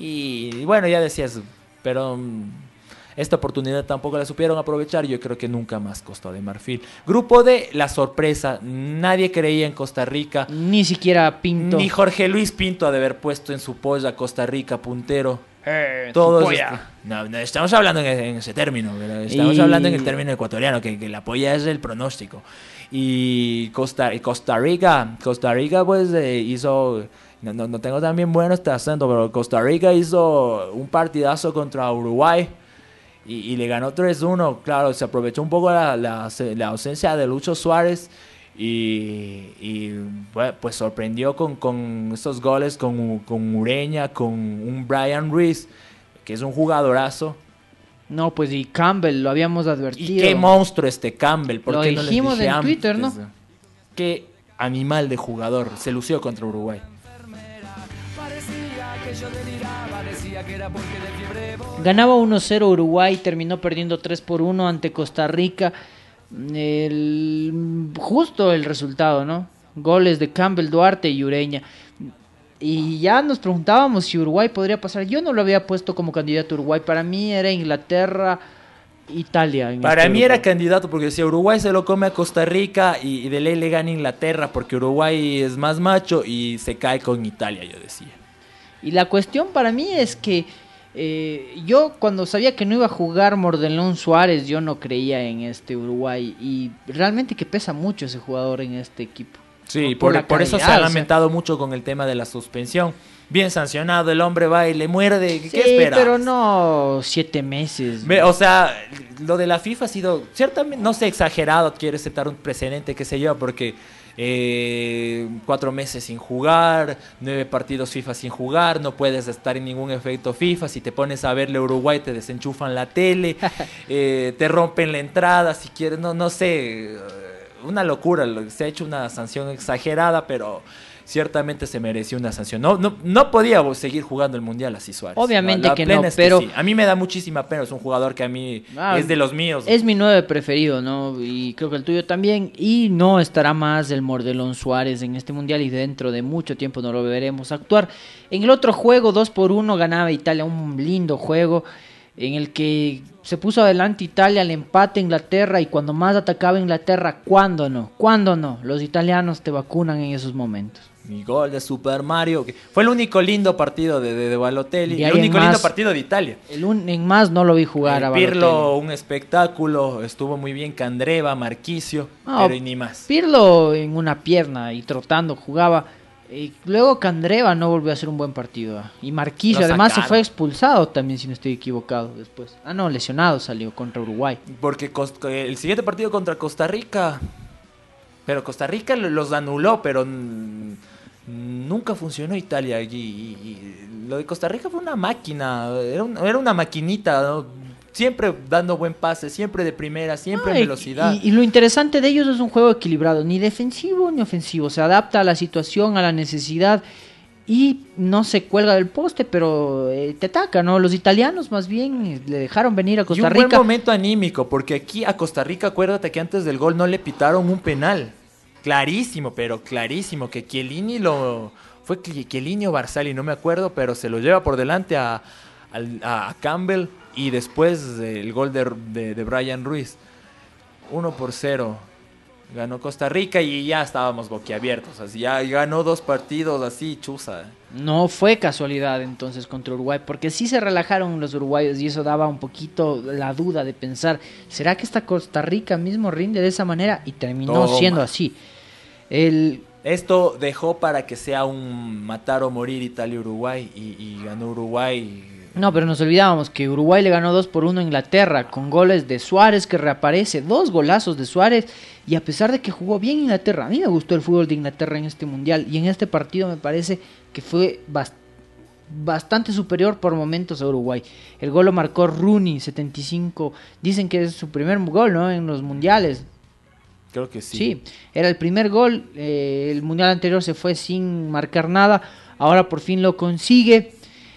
Y bueno, ya decías, pero mm, esta oportunidad tampoco la supieron aprovechar. Yo creo que nunca más Costa de Marfil. Grupo D, la sorpresa. Nadie creía en Costa Rica. Ni siquiera Pinto. Ni Jorge Luis Pinto ha de haber puesto en su polla Costa Rica puntero. Eh, Todos su polla. est- no, no, estamos hablando en, en ese término, ¿verdad? Estamos Y- hablando en el término ecuatoriano, que, que la polla es el pronóstico. Y Costa, y Costa Rica, Costa Rica pues eh, hizo, no, no, no tengo tan bien bueno este acento, pero Costa Rica hizo un partidazo contra Uruguay y, y le ganó tres uno. Claro, se aprovechó un poco la, la, la ausencia de Lucho Suárez. Y, y, bueno, pues sorprendió con, con estos goles, con, con Ureña, con un Brian Ruiz, que es un jugadorazo. No, pues y Campbell, lo habíamos advertido. Y qué monstruo este Campbell. ¿Por Lo qué no les dijimos dije en antes? Twitter, ¿no? Qué animal de jugador. Se lució contra Uruguay. Ganaba uno cero Uruguay, terminó perdiendo tres por uno ante Costa Rica. El, justo el resultado, ¿no? Goles de Campbell, Duarte y Ureña. Y ya nos preguntábamos si Uruguay podría pasar. Yo no lo había puesto como candidato a Uruguay. Para mí era Inglaterra, Italia. en Para este mí grupo. era candidato porque si Uruguay se lo come a Costa Rica y, y de ley le gana Inglaterra porque Uruguay es más macho y se cae con Italia, yo decía. Y la cuestión para mí es que eh, yo cuando sabía que no iba a jugar Mordelón Suárez, yo no creía en este Uruguay. Y realmente que pesa mucho ese jugador en este equipo. Sí, Por por, la por eso se calidad, ha o sea. lamentado mucho con el tema de la suspensión. Bien sancionado, el hombre va y le muerde. ¿Qué Sí, esperas? pero no siete meses. Ve, o sea, lo de la FIFA ha sido ciertamente, no sé, exagerado, quiere sentar un precedente, qué sé yo, porque eh, cuatro meses sin jugar, nueve partidos FIFA sin jugar, no puedes estar en ningún efecto FIFA, si te pones a verle a Uruguay te desenchufan la tele, eh, te rompen la entrada, si quieres, no, no sé, una locura, lo- se ha hecho una sanción exagerada, pero ciertamente se mereció una sanción. No, no, no podía seguir jugando el Mundial así Suárez. Obviamente La que plena no, es pero- sí. A mí me da muchísima pena, es un jugador que a mí Ah, es de los míos. Es mi nueve preferido, ¿no? Y creo que el tuyo también. Y no estará más el Mordelón Suárez en este mundial y dentro de mucho tiempo no lo veremos actuar. En el otro juego, dos por uno, ganaba Italia, un lindo juego en el que se puso adelante Italia al empate Inglaterra y cuando más atacaba Inglaterra, ¿cuándo no? ¿Cuándo no? Los italianos te vacunan en esos momentos. Mi gol de Super Mario, que fue el único lindo partido de, de, de Balotelli, De el ahí en único más- lindo partido de Italia. El un, en más no lo vi jugar Eh, a Pirlo, Balotelli. un espectáculo, estuvo muy bien Candreva, Marquisio, No, pero y ni más. Pirlo en una pierna y trotando jugaba. Y luego Candreva no volvió a hacer un buen partido. ah. Y Marquisio Lo además se sacaron. fue expulsado también, si no estoy equivocado, después. Ah, no, lesionado salió contra Uruguay. Porque Cos- el siguiente partido contra Costa Rica, pero Costa Rica lo- los anuló, pero mm, nunca funcionó Italia allí. Y, y lo de Costa Rica fue una máquina, era, un- era una maquinita, ¿no? Siempre dando buen pase, siempre de primera, siempre Ah, en y- velocidad. Y, y lo interesante de ellos es un juego equilibrado, ni defensivo ni ofensivo. Se adapta a la situación, a la necesidad y no se cuelga del poste, pero eh, te ataca, ¿no? Los italianos más bien eh, le dejaron venir a Y Costa un buen Rica. momento anímico, porque aquí a Costa Rica, acuérdate que antes del gol no le pitaron un penal. clarísimo, pero clarísimo, que Chiellini lo... Fue Chi- Chiellini o Barzali, no me acuerdo, pero se lo lleva por delante a, al- a- a Campbell y después eh, el gol de, de, de Brian Ruiz. uno por cero. Ganó Costa Rica y ya estábamos boquiabiertos. Así, ya ganó dos partidos así, chuza. No fue casualidad entonces contra Uruguay, porque sí se relajaron los uruguayos y eso daba un poquito la duda de pensar, ¿será que esta Costa Rica mismo rinde de esa manera? Y terminó Toma. siendo así. El, Esto dejó para que sea un matar o morir Italia-Uruguay y, y ganó Uruguay. no, pero nos olvidábamos que Uruguay le ganó dos por uno a Inglaterra con goles de Suárez que reaparece, dos golazos de Suárez y a pesar de que jugó bien Inglaterra, a mí me gustó el fútbol de Inglaterra en este mundial y en este partido me parece que fue bast- bastante superior por momentos a Uruguay. El gol lo marcó Rooney, setenta y cinco, dicen que es su primer gol, ¿no? En los mundiales. Creo que sí. Sí, era el primer gol, eh, el mundial anterior se fue sin marcar nada, ahora por fin lo consigue.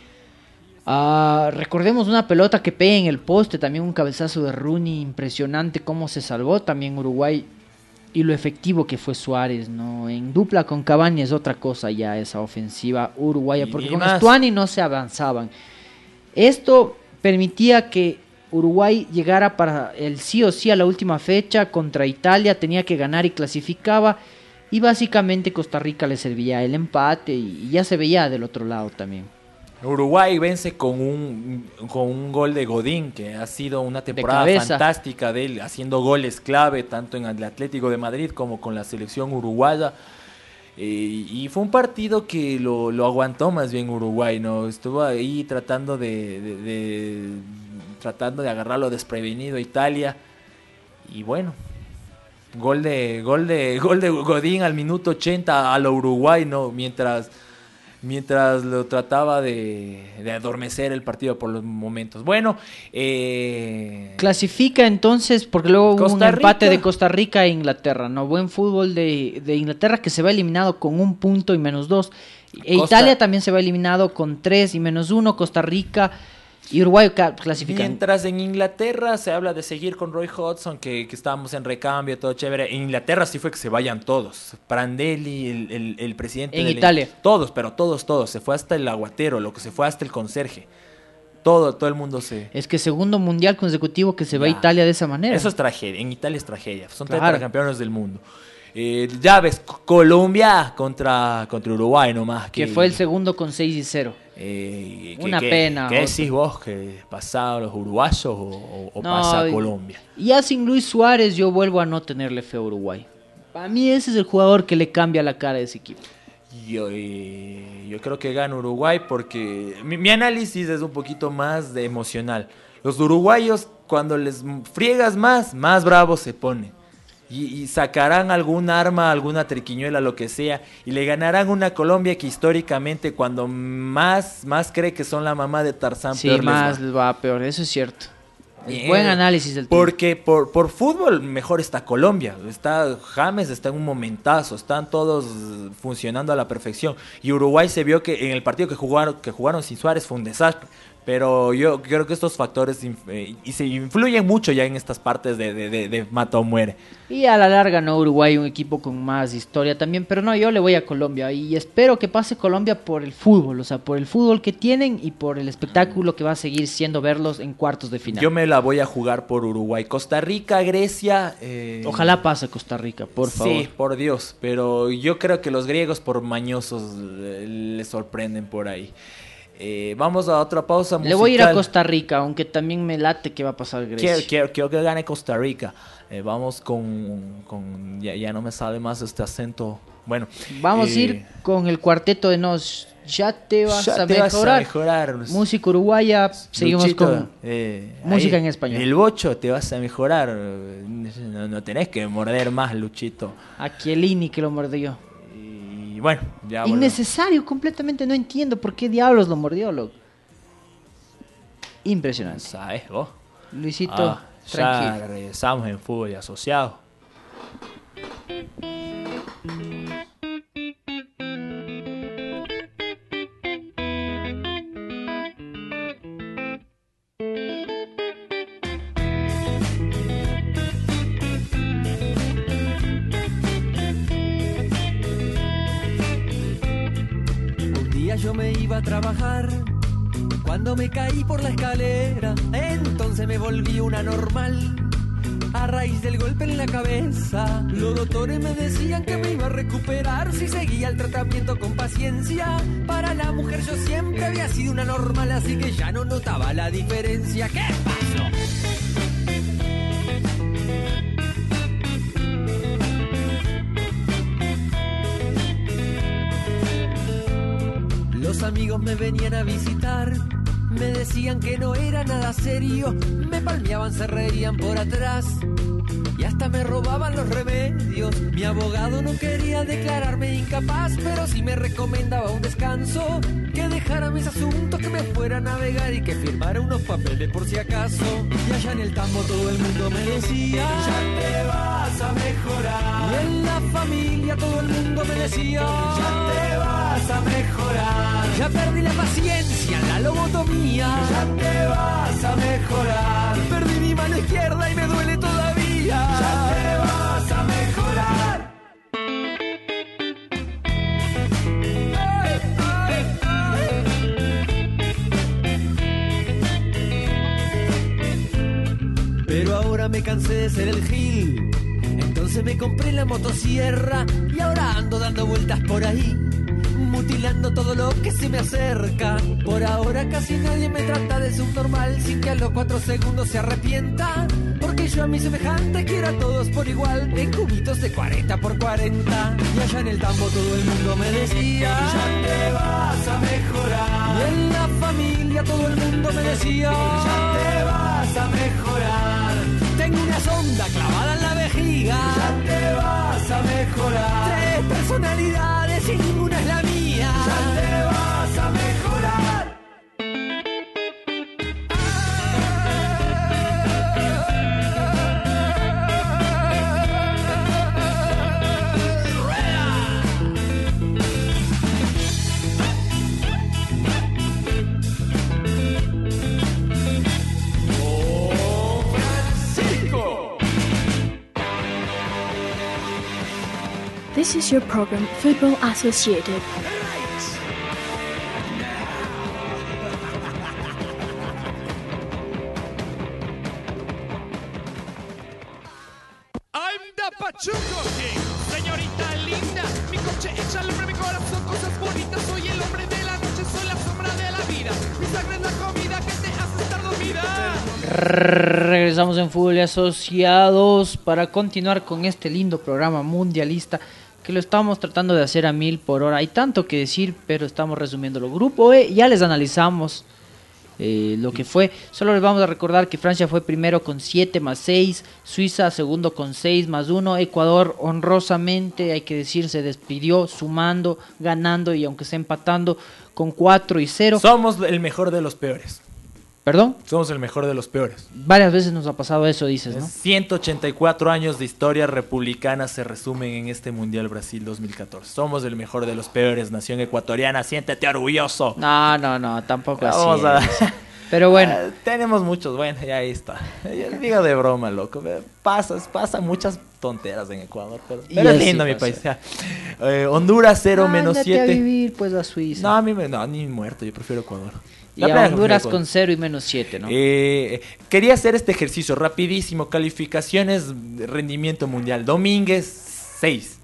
Ah, recordemos una pelota que pega en el poste, también un cabezazo de Rooney, impresionante cómo se salvó también Uruguay y lo efectivo que fue Suárez, ¿no? En dupla con Cavani es otra cosa ya esa ofensiva uruguaya, Y- porque y con más. Stuani no se avanzaban. Esto permitía que Uruguay llegara para el sí o sí a la última fecha contra Italia, tenía que ganar y clasificaba y básicamente Costa Rica le servía el empate y, y ya se veía del otro lado también. Uruguay vence con un, con un gol de Godín, que ha sido una temporada cabeza. fantástica de él, haciendo goles clave tanto en el Atlético de Madrid como con la selección uruguaya. Eh, y fue un partido que lo, lo aguantó más bien Uruguay, ¿no? Estuvo ahí tratando de, de- de- tratando de agarrarlo desprevenido a Italia. Y bueno, gol de, gol de, gol de Godín al minuto ochenta a lo Uruguay, ¿no? Mientras, mientras lo trataba de, de adormecer el partido por los momentos. Bueno, eh, Clasifica entonces, porque luego hubo un Costa empate Rica. de Costa Rica e Inglaterra, ¿no? Buen fútbol de, de Inglaterra que se va eliminado con un punto y menos dos. E Costa- Italia también se va eliminado con tres y menos uno. Costa Rica y Uruguay ca- clasifican. mientras en Inglaterra se habla de seguir con Roy Hodgson, que, que estábamos en recambio, todo chévere. En Inglaterra sí fue que se vayan todos. Prandelli, el, el, el presidente En del- Italia. Todos, pero todos, todos. Se fue hasta el aguatero, lo que se fue hasta el conserje. Todo, todo el mundo se... Es que segundo mundial consecutivo que se va a Ya. Italia de esa manera. Eso es tragedia. En Italia es tragedia. Son Claro. tetracampeones del mundo. Eh, ya ves, C- Colombia contra, contra Uruguay nomás. que fue el segundo con seis y cero. Eh, Una que- pena, ¿Qué otro. decís vos? ¿Que pasaba a los uruguayos o, o- o No, pasa a y- Colombia? Ya sin Luis Suárez yo vuelvo a no tenerle fe a Uruguay. Para mí ese es el jugador que le cambia la cara a ese equipo. Yo, eh, yo creo que gana Uruguay porque mi, mi análisis es un poquito más de emocional. Los uruguayos, cuando les friegas más, más bravos se ponen. Y, y sacarán algún arma, alguna triquiñuela, lo que sea, y le ganarán una Colombia que históricamente cuando más, más cree que son la mamá de Tarzán, Sí, peor les más va. les va peor, eso es cierto. Es Bien. buen análisis del tuyo. Porque por, por fútbol mejor está Colombia. Está James está en un momentazo. Están todos funcionando a la perfección. Y Uruguay se vio que en el partido que jugaron, que jugaron sin Suárez fue un desastre. Pero yo creo que estos factores inf- eh, y se influyen mucho ya en estas partes de, de, de, de mata o muere. Y a la larga, no, Uruguay un equipo con más historia también, pero no, yo le voy a Colombia y espero que pase Colombia por el fútbol, o sea, por el fútbol que tienen y por el espectáculo que va a seguir siendo verlos en cuartos de final. Yo me la voy a jugar por Uruguay. Costa Rica, Grecia. eh, Ojalá pase Costa Rica, por favor. Sí, por Dios. Pero yo creo que los griegos por mañosos eh, les sorprenden por ahí. Eh, vamos a otra pausa musical. Le voy a ir a Costa Rica, aunque también me late que va a pasar Grecia. Quiero, quiero, quiero que gane Costa Rica. Eh, vamos con... con ya, ya no me sale más este acento. Bueno. Vamos eh, a ir con el cuarteto de Nos. Ya te vas, ya a, te vas a mejorar. mejorar. Música uruguaya, seguimos Luchito, con eh, música ahí, en español. El bocho te vas a mejorar. No, no tenés que morder más, Luchito. a Chiellini que lo mordió. Y bueno, ya volvemos. Innecesario, completamente no entiendo por qué diablos lo mordió, loco. Impresionante. ¿Sabes vos? Luisito, Ah, ya tranquilo. regresamos en fútbol y asociado. iba a trabajar. Cuando me caí por la escalera, entonces me volví una normal. A raíz del golpe en la cabeza, los doctores me decían que me iba a recuperar si seguía el tratamiento con paciencia. Para la mujer yo siempre había sido una normal, así que ya no notaba la diferencia. ¿Qué pasó? Los amigos me venían a visitar, me decían que no era nada serio, me palmeaban, se reirían por atrás y hasta me robaban los remedios. Mi abogado no quería declararme incapaz, pero sí me recomendaba un descanso, que dejara mis asuntos, que me fuera a navegar y que firmara unos papeles por si acaso. Y allá en el tambo todo el mundo me decía, ya te vas a mejorar. Y en la familia todo el mundo me decía, ya te vas a mejorar. Ya perdí la paciencia en la lobotomía, ya te vas a mejorar. Perdí mi mano izquierda y me duele todavía, ya te vas a mejorar. Ay, ay, ay. Pero ahora me cansé de ser el gil, entonces me compré la motosierra y ahora ando dando vueltas por ahí, mutilando todo lo que se me acerca. Por ahora casi nadie me trata de subnormal sin que a los cuatro segundos se arrepienta, porque yo a mis semejantes quiero a todos por igual, en cubitos de cuarenta por cuarenta. Y allá en el tambo todo el mundo me decía, ya te vas a mejorar. Y en la familia todo el mundo me decía, ya te vas a mejorar. Tengo una sonda clavada en la vejiga, ya te vas a mejorar. Tres personalidades y ninguna es la mía, ya te vas a mejorar. This is your program, Football Associated. I'm the Pachuco King, señorita linda. Mi coche echa al hombre, mi corazón, cosas bonitas. Soy el hombre de la noche, soy la sombra de la vida. Mi sangre es la comida que te hace estar dormida. Regresamos en Fútbol y Asociados para continuar con este lindo programa mundialista que lo estamos tratando de hacer a mil por hora. Hay tanto que decir, pero estamos resumiéndolo. Grupo E, ya les analizamos eh, lo que fue. Solo les vamos a recordar que Francia fue primero con siete más seis, Suiza segundo con seis más uno, Ecuador honrosamente, hay que decir, se despidió sumando, ganando y aunque sea empatando con cuatro y cero. Somos el mejor de los peores. ¿Perdón? Somos el mejor de los peores. Varias veces nos ha pasado eso, dices, ¿no? ciento ochenta y cuatro años de historia republicana se resumen en este Mundial Brasil dos mil catorce. Somos el mejor de los peores, nación ecuatoriana, siéntete orgulloso. No, no, no, tampoco Vamos así. a... es. Pero bueno. Ah, tenemos muchos, bueno, ya ahí está. Digo de broma, loco. Pasa, pasa muchas tonteras en Ecuador, pero, Y pero es así lindo mi pasa. país. Ya. Eh, Honduras cero menos Ándate a siete. vivir pues a Suiza. No, a mí me, no, ni muerto, yo prefiero Ecuador. Y La a playa Honduras prefiero con cero y menos siete, ¿no? Eh, quería hacer este ejercicio rapidísimo. Calificaciones de rendimiento mundial. Domínguez, seis.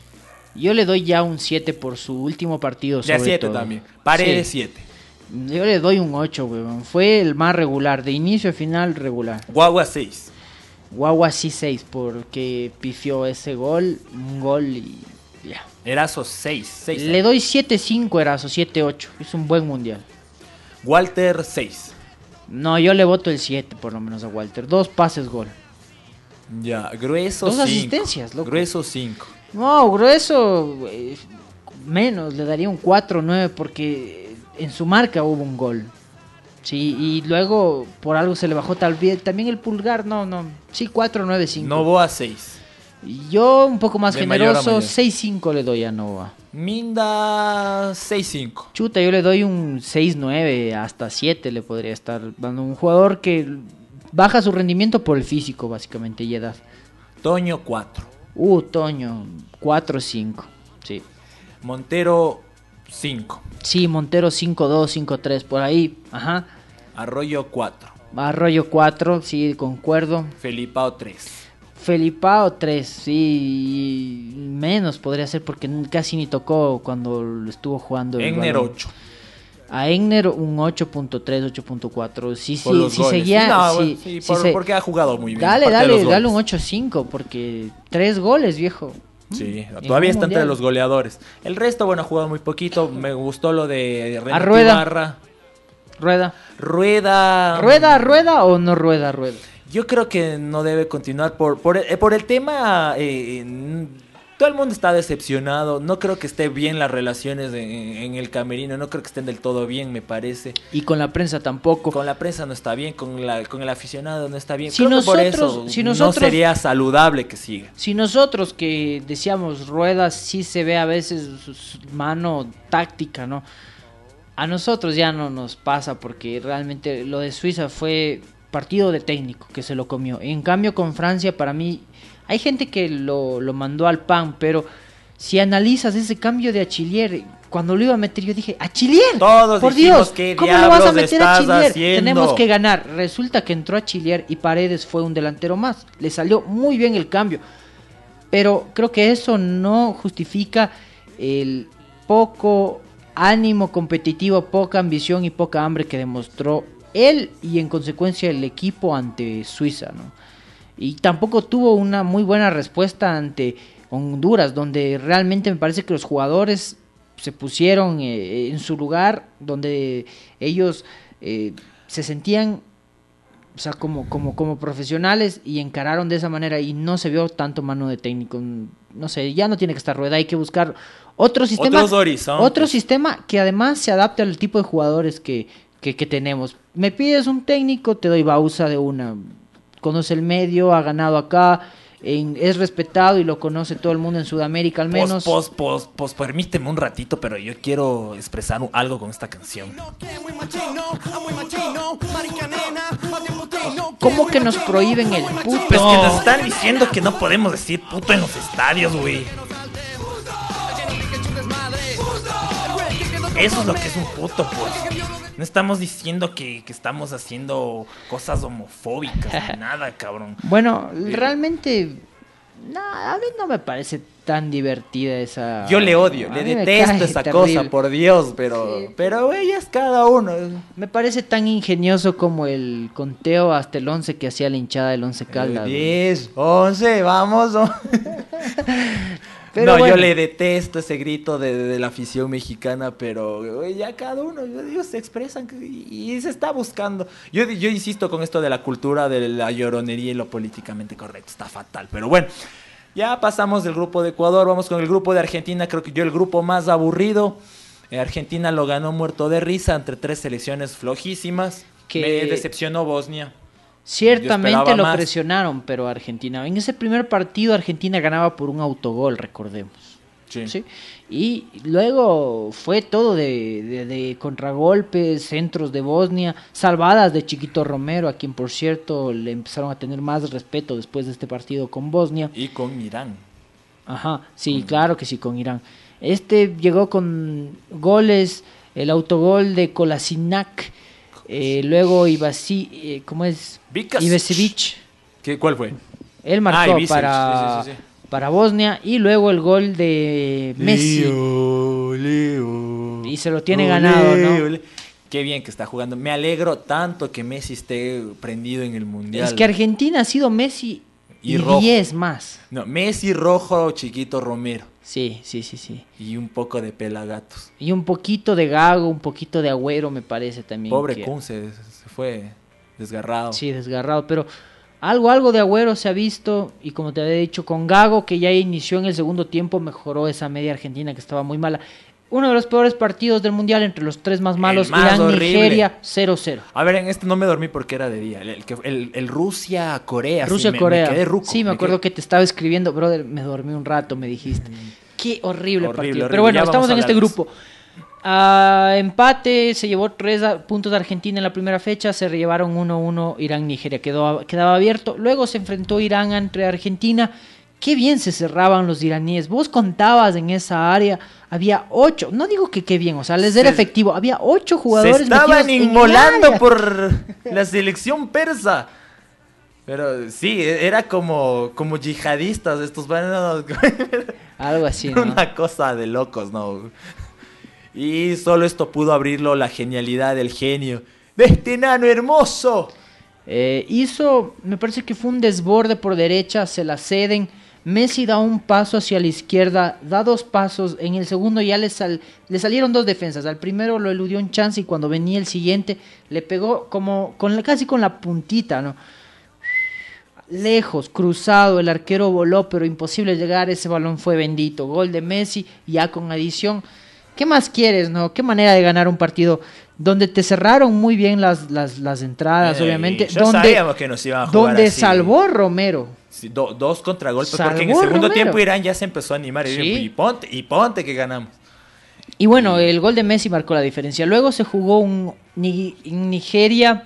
Yo le doy ya un siete por su último partido. Ya sobre siete todo. también. Paredes, Sí. siete. Yo le doy un ocho, weón. Fue el más regular, de inicio a final regular. Guagua, seis. Guagua sí seis, porque pifió ese gol, un gol y ya. Erazo, seis. seis. Le doy siete cinco, Erazo, siete ocho. Es un buen mundial. Walter, seis. No, yo le voto el siete por lo menos a Walter. Dos pases gol. Ya, Grueso, Dos cinco. asistencias, loco. Grueso, cinco. No, Grueso eh, menos, le daría un cuatro nueve porque en su marca hubo un gol. Sí, y luego por algo se le bajó tal vez también el pulgar, no, no. Sí, cuatro nueve cinco. Novoa, seis. Yo un poco más De mayor a generoso, mayor. seis cinco le doy a Nova. Minda, seis cinco. Chuta, yo le doy un seis nueve, hasta siete le podría estar dando. Un jugador que baja su rendimiento por el físico, básicamente, y edad. Toño, cuatro. Uh, Toño, cuatro cinco, sí. Montero, cinco. Sí, Montero cinco dos, cinco tres, por ahí. Ajá. Arroyo cuatro. Arroyo cuatro, sí, concuerdo. Felipao tres. Felipao tres, sí, menos podría ser porque casi ni tocó cuando lo estuvo jugando. el Egner balón. ocho. A Egner un ocho punto tres, ocho punto cuatro. Sí, Por sí, los sí goles. seguía. Sí, no, sí, bueno, sí, sí por- se- porque ha jugado muy bien. Dale, aparte de dale, los dale un goles. ocho cinco porque tres goles, viejo. Sí, En todavía un está entre mundial. los goleadores. El resto, bueno, ha jugado muy poquito. Me gustó lo de Renato Rueda. Ibarra. Rueda. Rueda. ¿Rueda, rueda o no rueda, rueda? Yo creo que no debe continuar por, por, eh, por el tema. eh, n- todo el mundo está decepcionado. No creo que esté bien las relaciones en, en el camerino. No creo que estén del todo bien, me parece. Y con la prensa tampoco. Con la prensa no está bien, con, la, con el aficionado no está bien. Si Creo que por nosotros- eso si no nosotros- sería saludable que siga. Si nosotros que decíamos ruedas, sí se ve a veces su su mano táctica, ¿no? A nosotros ya no nos pasa porque realmente lo de Suiza fue partido de técnico que se lo comió. En cambio con Francia, para mí, hay gente que lo, lo mandó al pan, pero si analizas ese cambio de Achillier, cuando lo iba a meter yo dije, ¡Achillier! Todos Por dijimos, Dios, ¿qué ¿cómo lo vas a diablos meter a estás Achillier? haciendo? Tenemos que ganar. Resulta que entró Achillier y Paredes fue un delantero más. Le salió muy bien el cambio. Pero creo que eso no justifica el poco ánimo competitivo, poca ambición y poca hambre que demostró él y en consecuencia el equipo ante Suiza, ¿no? Y tampoco tuvo una muy buena respuesta ante Honduras, donde realmente me parece que los jugadores se pusieron eh, en su lugar, donde ellos eh, se sentían, o sea, como, como, como profesionales y encararon de esa manera y no se vio tanto mano de técnico. No sé, ya no tiene que estar Rueda, hay que buscar otro sistema. Otros horizontes. Otro sistema que además se adapte al tipo de jugadores que, que, que tenemos. Me pides un técnico, te doy Bausa de una. Conoce el medio, ha ganado acá, en- es respetado y lo conoce todo el mundo en Sudamérica al menos. Pos, pos, pos, pos, permíteme un ratito, pero yo quiero expresar un- algo con esta canción. ¿Cómo que nos prohíben el puto? Pues que nos están diciendo que no podemos decir puto en los estadios, güey. Eso es lo que es un puto, pues. No estamos diciendo que, que estamos haciendo cosas homofóbicas ni nada, cabrón. Bueno, realmente, no, a mí no me parece tan divertida esa. Yo le odio, a le mí me detesto cae esa terrible. cosa, por Dios, pero, Sí. pero güey, es cada uno. Me parece tan ingenioso como el conteo hasta el once que hacía la hinchada del Once Caldas. güey. diez, once, vamos. o- Pero no, bueno. yo le detesto ese grito de, de la afición mexicana, pero güey, ya cada uno, yo digo, se expresan y, y se está buscando. Yo, yo insisto con esto de la cultura de la lloronería y lo políticamente correcto, está fatal, pero bueno. Ya pasamos del grupo de Ecuador, vamos con el grupo de Argentina, creo que yo el grupo más aburrido. Eh, Argentina lo ganó muerto de risa entre tres selecciones flojísimas. Que- Me decepcionó Bosnia. Yo Ciertamente esperaba lo más. presionaron, pero Argentina. En ese primer partido Argentina ganaba por un autogol, recordemos. Sí. ¿Sí? Y luego fue todo de, de- de contragolpes, centros de Bosnia, salvadas de Chiquito Romero, a quien por cierto le empezaron a tener más respeto después de este partido con Bosnia. Y con Irán. Ajá, sí, claro que sí, con Irán. Este llegó con goles, el autogol de Kolasinac, eh, luego Ivasi, eh, ¿cómo es? Vikasic. Ivesevic. ¿Qué, ¿Cuál fue? Él Ah, marcó Ibisevic, para, sí, sí, sí, sí. para Bosnia y luego el gol de Messi. Leo, Leo. Y se lo tiene ganado, ¿no? Leo. Qué bien que está jugando. Me alegro tanto que Messi esté prendido en el mundial. Es que Argentina ha sido Messi Y y rojo. diez más. No, Messi, Rojo, Chiquito Romero. Sí, sí, sí, sí. Y un poco de pelagatos. Y un poquito de Gago, un poquito de Agüero me parece también. Pobre que- Kun se, se fue desgarrado. Sí, desgarrado, pero algo, algo de Agüero se ha visto y como te había dicho con Gago, que ya inició en el segundo tiempo, mejoró esa media argentina que estaba muy mala. Uno de los peores partidos del Mundial entre los tres más malos, más horrible. Irán-Nigeria, cero cero. A ver, en este no me dormí porque era de día. El, el, que- el, el Rusia-Corea. sí, me- Rusia-Corea. Me, quedé ruco. Sí, me acuerdo quedé- que te estaba escribiendo, brother, me dormí un rato, me dijiste. Qué horrible, Horrible, partido. horrible. Pero bueno, Ya estamos vamos a en este hablar de eso. grupo. Ah, empate, se llevó tres a- puntos de Argentina en la primera fecha, se llevaron uno uno Irán-Nigeria, quedó, quedaba abierto. Luego se enfrentó Irán entre Argentina. Qué bien se cerraban los iraníes. Vos contabas en esa área había ocho, no digo que qué bien, o sea, les era Se- efectivo, había ocho Se jugadores estaban metidos en el inmolando área. por la selección persa. Pero sí, era como, como yihadistas estos vanos. Algo así, ¿no? Una cosa de locos, ¿no? Y solo esto pudo abrirlo la genialidad del genio de este enano hermoso. Eh, hizo, me parece que fue un desborde por derecha, se la ceden. Messi da un paso hacia la izquierda, da dos pasos. En el segundo ya le, sal- le salieron dos defensas. Al primero lo eludió un chance y cuando venía el siguiente le pegó como con la, casi con la puntita, ¿no? Lejos, cruzado, el arquero voló, pero imposible llegar. Ese balón fue bendito. Gol de Messi, ya con adición. ¿Qué más quieres, no? Qué manera de ganar un partido donde te cerraron muy bien las, las, las entradas, Eh, obviamente. ya donde sabíamos que nos iban a jugar donde así. salvó Romero. Sí, do- dos contragolpes, Salvó porque en el segundo Romero. tiempo Irán ya se empezó a animar. Y, Sí. y ponte, y ponte que ganamos. Y bueno, el gol de Messi marcó la diferencia. Luego se jugó un Ni- en Nigeria,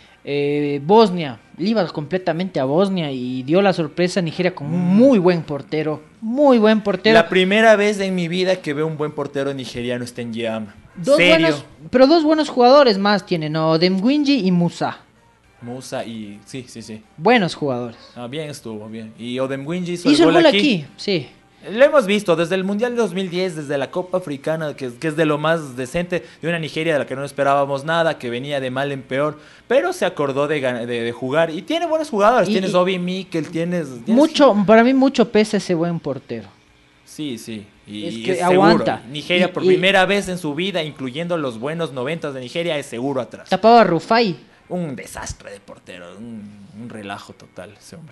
eh, Bosnia. Le iba completamente a Bosnia y dio la sorpresa a Nigeria con un muy buen portero. Muy buen portero. La primera vez en mi vida que veo un buen portero nigeriano está en Yama. Dos Serio. buenos, pero dos buenos jugadores más tienen, ¿no? Demguinji y Musa. Musa y... Sí, sí, sí. Buenos jugadores. Ah, bien estuvo, bien. Y Odemwinji hizo, Hizo el gol aquí. aquí, sí. Lo hemos visto desde el Mundial de dos mil diez, desde la Copa Africana, que, que es de lo más decente, de una Nigeria de la que no esperábamos nada, que venía de mal en peor, pero se acordó de, gan- de, de jugar. Y tiene buenos jugadores, Y- tienes y- Obi Mikel, tienes... tienes- Mucho, para mí mucho pesa ese buen portero. Sí, sí. Y Es y que es aguanta. seguro. Nigeria Y- por y- primera vez en su vida, incluyendo los buenos noventas de Nigeria, es seguro atrás. Tapaba a Rufai. Un desastre de portero, un, un relajo total ese hombre.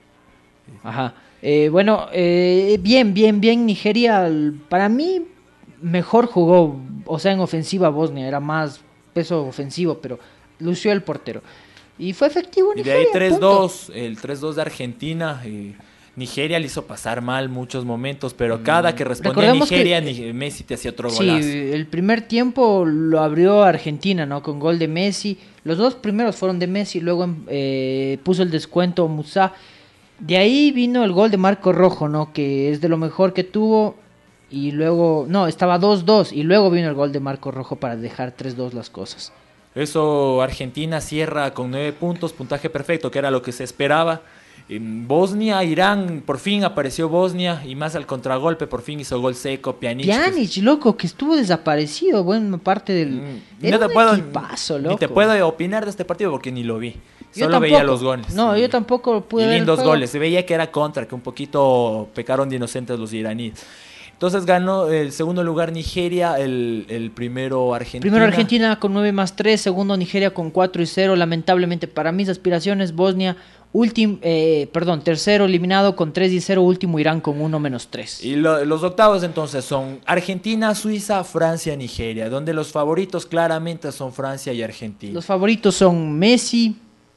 Ajá. Eh, bueno, eh, bien, bien, bien. Nigeria, l- para mí, mejor jugó, o sea, en ofensiva Bosnia, era más peso ofensivo, pero lució el portero. Y fue efectivo Y de Nigeria. ahí tres punto. dos, el tres dos de Argentina. eh, Nigeria le hizo pasar mal muchos momentos, pero cada que respondía Recordemos Nigeria, que- Ni- Messi te hacía otro Sí, golazo. el primer tiempo lo abrió Argentina, ¿no? Con gol de Messi. Los dos primeros fueron de Messi, luego eh, puso el descuento Musa. De ahí vino el gol de Marco Rojo, ¿no? Que es de lo mejor que tuvo. Y luego, no, estaba dos dos. Y luego vino el gol de Marco Rojo para dejar tres dos las cosas. Eso, Argentina cierra con nueve puntos, puntaje perfecto, que era lo que se esperaba. En Bosnia, Irán, por fin apareció Bosnia y más al contragolpe, por fin hizo gol seco, Pjanic. pues, Pjanic, loco, que estuvo desaparecido buena parte del... mm, Era no te un puedo, equipazo, ni te loco. puedo opinar de este partido porque ni lo vi. Yo Solo tampoco. veía los goles. No, Y- yo tampoco pude Y ver el lindos juego. goles. Se veía que era contra, que un poquito pecaron de inocentes los iraníes. Entonces ganó el segundo lugar Nigeria, el, el primero Argentina. Primero Argentina con nueve más tres, segundo Nigeria con cuatro y cero. Lamentablemente para mis aspiraciones, Bosnia, último, eh, perdón, tercero eliminado con tres y cero, último Irán con uno menos tres. Y lo- los octavos entonces son Argentina, Suiza, Francia, Nigeria, donde los favoritos claramente son Francia y Argentina. Los favoritos son Messi,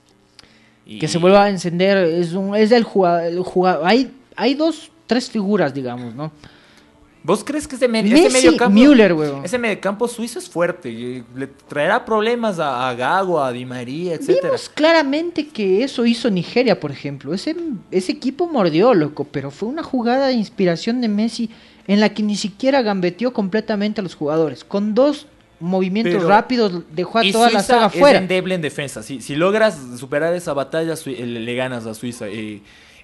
Y- que se vuelva a encender, es, un, es el jugador, hay, hay dos, tres figuras, digamos, ¿no? ¿Vos crees que ese, me- Messi, ese mediocampo, Müller, huevón. ese mediocampo suizo es fuerte? Y le traerá problemas a, a Gago, a Di María, etcétera. Vimos claramente que eso hizo Nigeria, por ejemplo. Ese, ese equipo mordió, loco, pero fue una jugada de inspiración de Messi en la que ni siquiera gambeteó completamente a los jugadores. Con dos movimientos Pero- rápidos dejó a Y toda la Suiza saga es fuera. endeble en defensa. Si, si logras superar esa batalla, Sui- eh, le, le ganas a Suiza. Eh,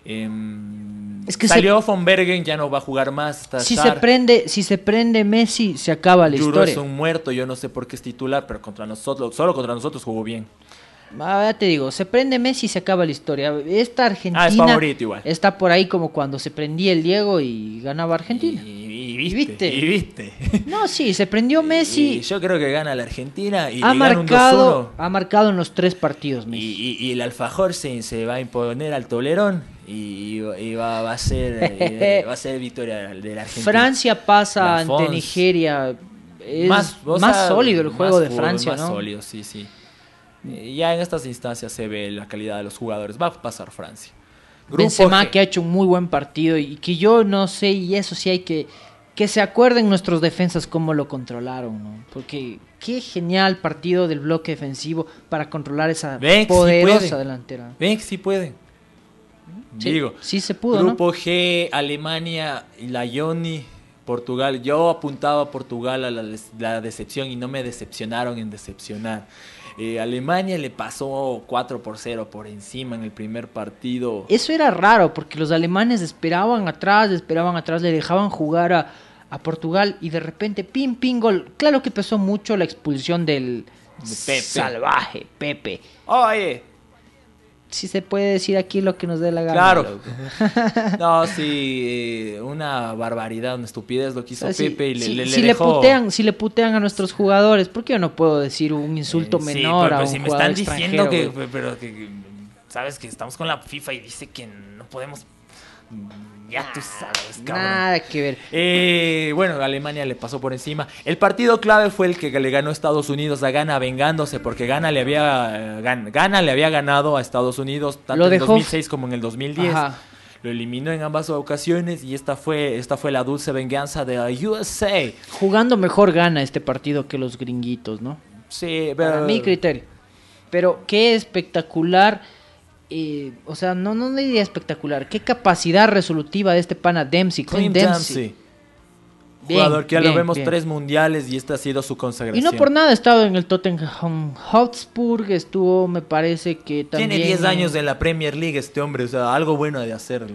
em, Es que salió Von Bergen, ya no va a jugar más. Está Si se Schär. prende, si se prende Messi, se acaba la Juro historia. es un muerto, yo no sé por qué es titular, pero contra nosotros, solo contra nosotros jugó bien. Ah, ya te digo, se prende Messi y se acaba la historia. Esta Argentina Ah, es favorito igual. está por ahí como cuando se prendía el Diego y ganaba Argentina. Y, y ¿Y viste, viste? y viste. No, sí, se prendió Messi. Y yo creo que gana la Argentina y Ha le gana un marcado, dos uno. ha marcado en los tres partidos Y, Messi. y- y el alfajor se, se va a imponer al tolerón y, y va, va a ser eh, va a ser victoria de la Argentina. Francia pasa La ante Fons. Nigeria. Es más, o sea, sólido el juego más de fútbol, Francia, más ¿no? sólido, sí, sí. Eh, Ya en estas instancias se ve la calidad de los jugadores. Va a pasar Francia. Grupo Benzema G. que ha hecho un muy buen partido y que yo no sé, y eso sí hay que que se acuerden nuestros defensas cómo lo controlaron, ¿no? Porque qué genial partido del bloque defensivo para controlar esa Ven que sí poderosa pueden. delantera. Ven que sí pueden. Sí, Digo, sí se pudo, ¿no? Grupo G, Alemania, la Ioni, Portugal, yo apuntaba a Portugal a la, la decepción y no me decepcionaron en decepcionar. Eh, Alemania le pasó cuatro por cero por encima en el primer partido. Eso era raro porque los alemanes esperaban atrás, esperaban atrás, le dejaban jugar a, a Portugal y de repente pim, pim, gol. Claro que pesó mucho la expulsión del De Pepe. salvaje Pepe. Oye, Si se puede decir aquí lo que nos dé la gana. claro. loco. No, sí, eh, una barbaridad, una estupidez lo que hizo O sea, si- Pepe y le, si, le, si le le dejó... putean, si le putean a nuestros jugadores, ¿por qué yo no puedo decir un insulto Eh, sí, menor pero, a pero un si me jugador están diciendo extranjero, que, güey? pero que, que, sabes que estamos con la FIFA y dice que no podemos, ya tú sabes, cabrón. Nada que ver. Eh, bueno, Alemania le pasó por encima. El partido clave fue el que le ganó Estados Unidos a Ghana vengándose porque Ghana le había, eh, Gan- Ghana le había ganado a Estados Unidos tanto Lo en dejó- dos mil seis como en el dos mil diez. Ajá. Lo eliminó en ambas ocasiones y esta fue, esta fue la dulce venganza de la U S A. Jugando mejor gana este partido que los gringuitos, ¿no? Sí, Para pero- mi criterio. Pero qué espectacular, eh, o sea, no, no diría espectacular, qué capacidad resolutiva de este pana Dempsey, Clint Clint Dempsey. Dempsey. Bien, Jugador que ya bien, lo vemos bien. tres mundiales y esta ha sido su consagración. Y no por nada ha estado en el Tottenham Hotspur, estuvo, me parece que también... Tiene diez años en la Premier League este hombre, o sea, algo bueno de hacerlo.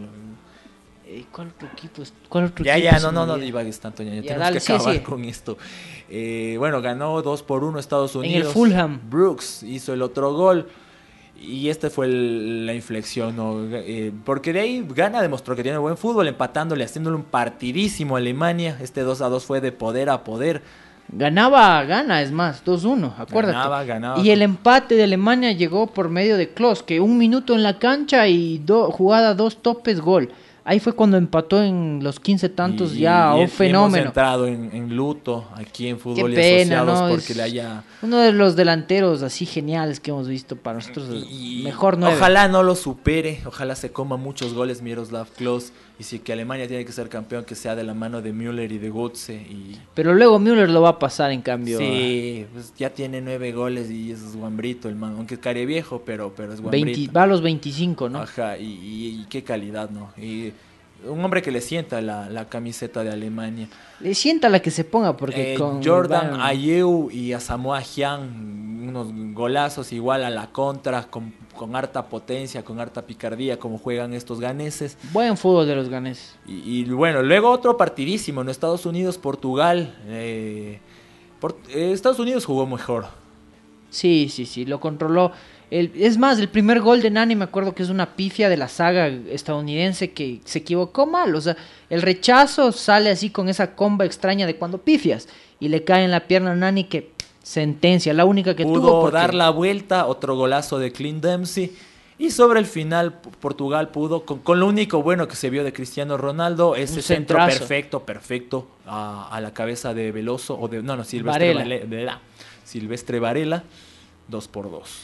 Eh, ¿Cuál otro equipo? es- ¿Cuál otro Ya, equipo ya, se no, me no, no olvida? divagues tanto, ya, ya Ya, tenemos dale, que sí, acabar sí. con esto. Eh, bueno, ganó dos por uno Estados En el Unidos. Fulham. Brooks hizo el otro gol. Y este fue el- la inflexión, ¿no? Eh, porque de ahí Ghana demostró que tiene buen fútbol, empatándole, haciéndole un partidísimo a Alemania. Este dos a dos fue de poder a poder. Ganaba, gana, es más, dos uno, acuérdate. Ganaba, ganaba. Y el empate de Alemania llegó por medio de Klose, que un minuto en la cancha y do- jugada dos topes, gol. Ahí fue cuando empató en los quince tantos Y- ya, y- y un hemos fenómeno. entrado en, en luto aquí en Qué Fútbol y pena, Asociados ¿no? porque Es le haya... uno de los delanteros así geniales que hemos visto para nosotros. Y- mejor nueve. Ojalá no lo supere, ojalá se coma muchos goles Miroslav Klose. Y si que Alemania tiene que ser campeón, que sea de la mano de Müller y de Götze. Y... Pero luego Müller lo va a pasar en cambio. Sí, pues ya tiene nueve goles y es guambrito el man, aunque es care viejo, pero, pero es a guambrito. veinte, va a los veinticinco, ¿no? Ajá, y, y- y qué calidad, ¿no? Y un hombre que le sienta la, la camiseta de Alemania. Le sienta la que se ponga porque Eh, con Jordan van- Ayew y Asamoah Gyan, unos golazos igual a la contra, con, con harta potencia, con harta picardía, como juegan estos ganeses. Buen fútbol de los ganeses. Y, y bueno, luego otro partidísimo, ¿no? Estados Unidos-Portugal. Eh, Por- eh, Estados Unidos jugó mejor. Sí, sí, sí, lo controló. El, es más, el primer gol de Nani me acuerdo que es una pifia de la saga estadounidense que se equivocó mal. O sea, el rechazo sale así con esa comba extraña de cuando pifias y le cae en la pierna a Nani que sentencia, la única que Pudo tuvo. porque- dar la vuelta, otro golazo de Clint Dempsey. Y sobre el final, P- Portugal pudo, con, con lo único bueno que se vio de Cristiano Ronaldo, ese Un centro centrazo. perfecto, perfecto, a, a la cabeza de Veloso, o de, no, no, Silvestre Varela. Varela, Varela, Silvestre Varela, dos por dos.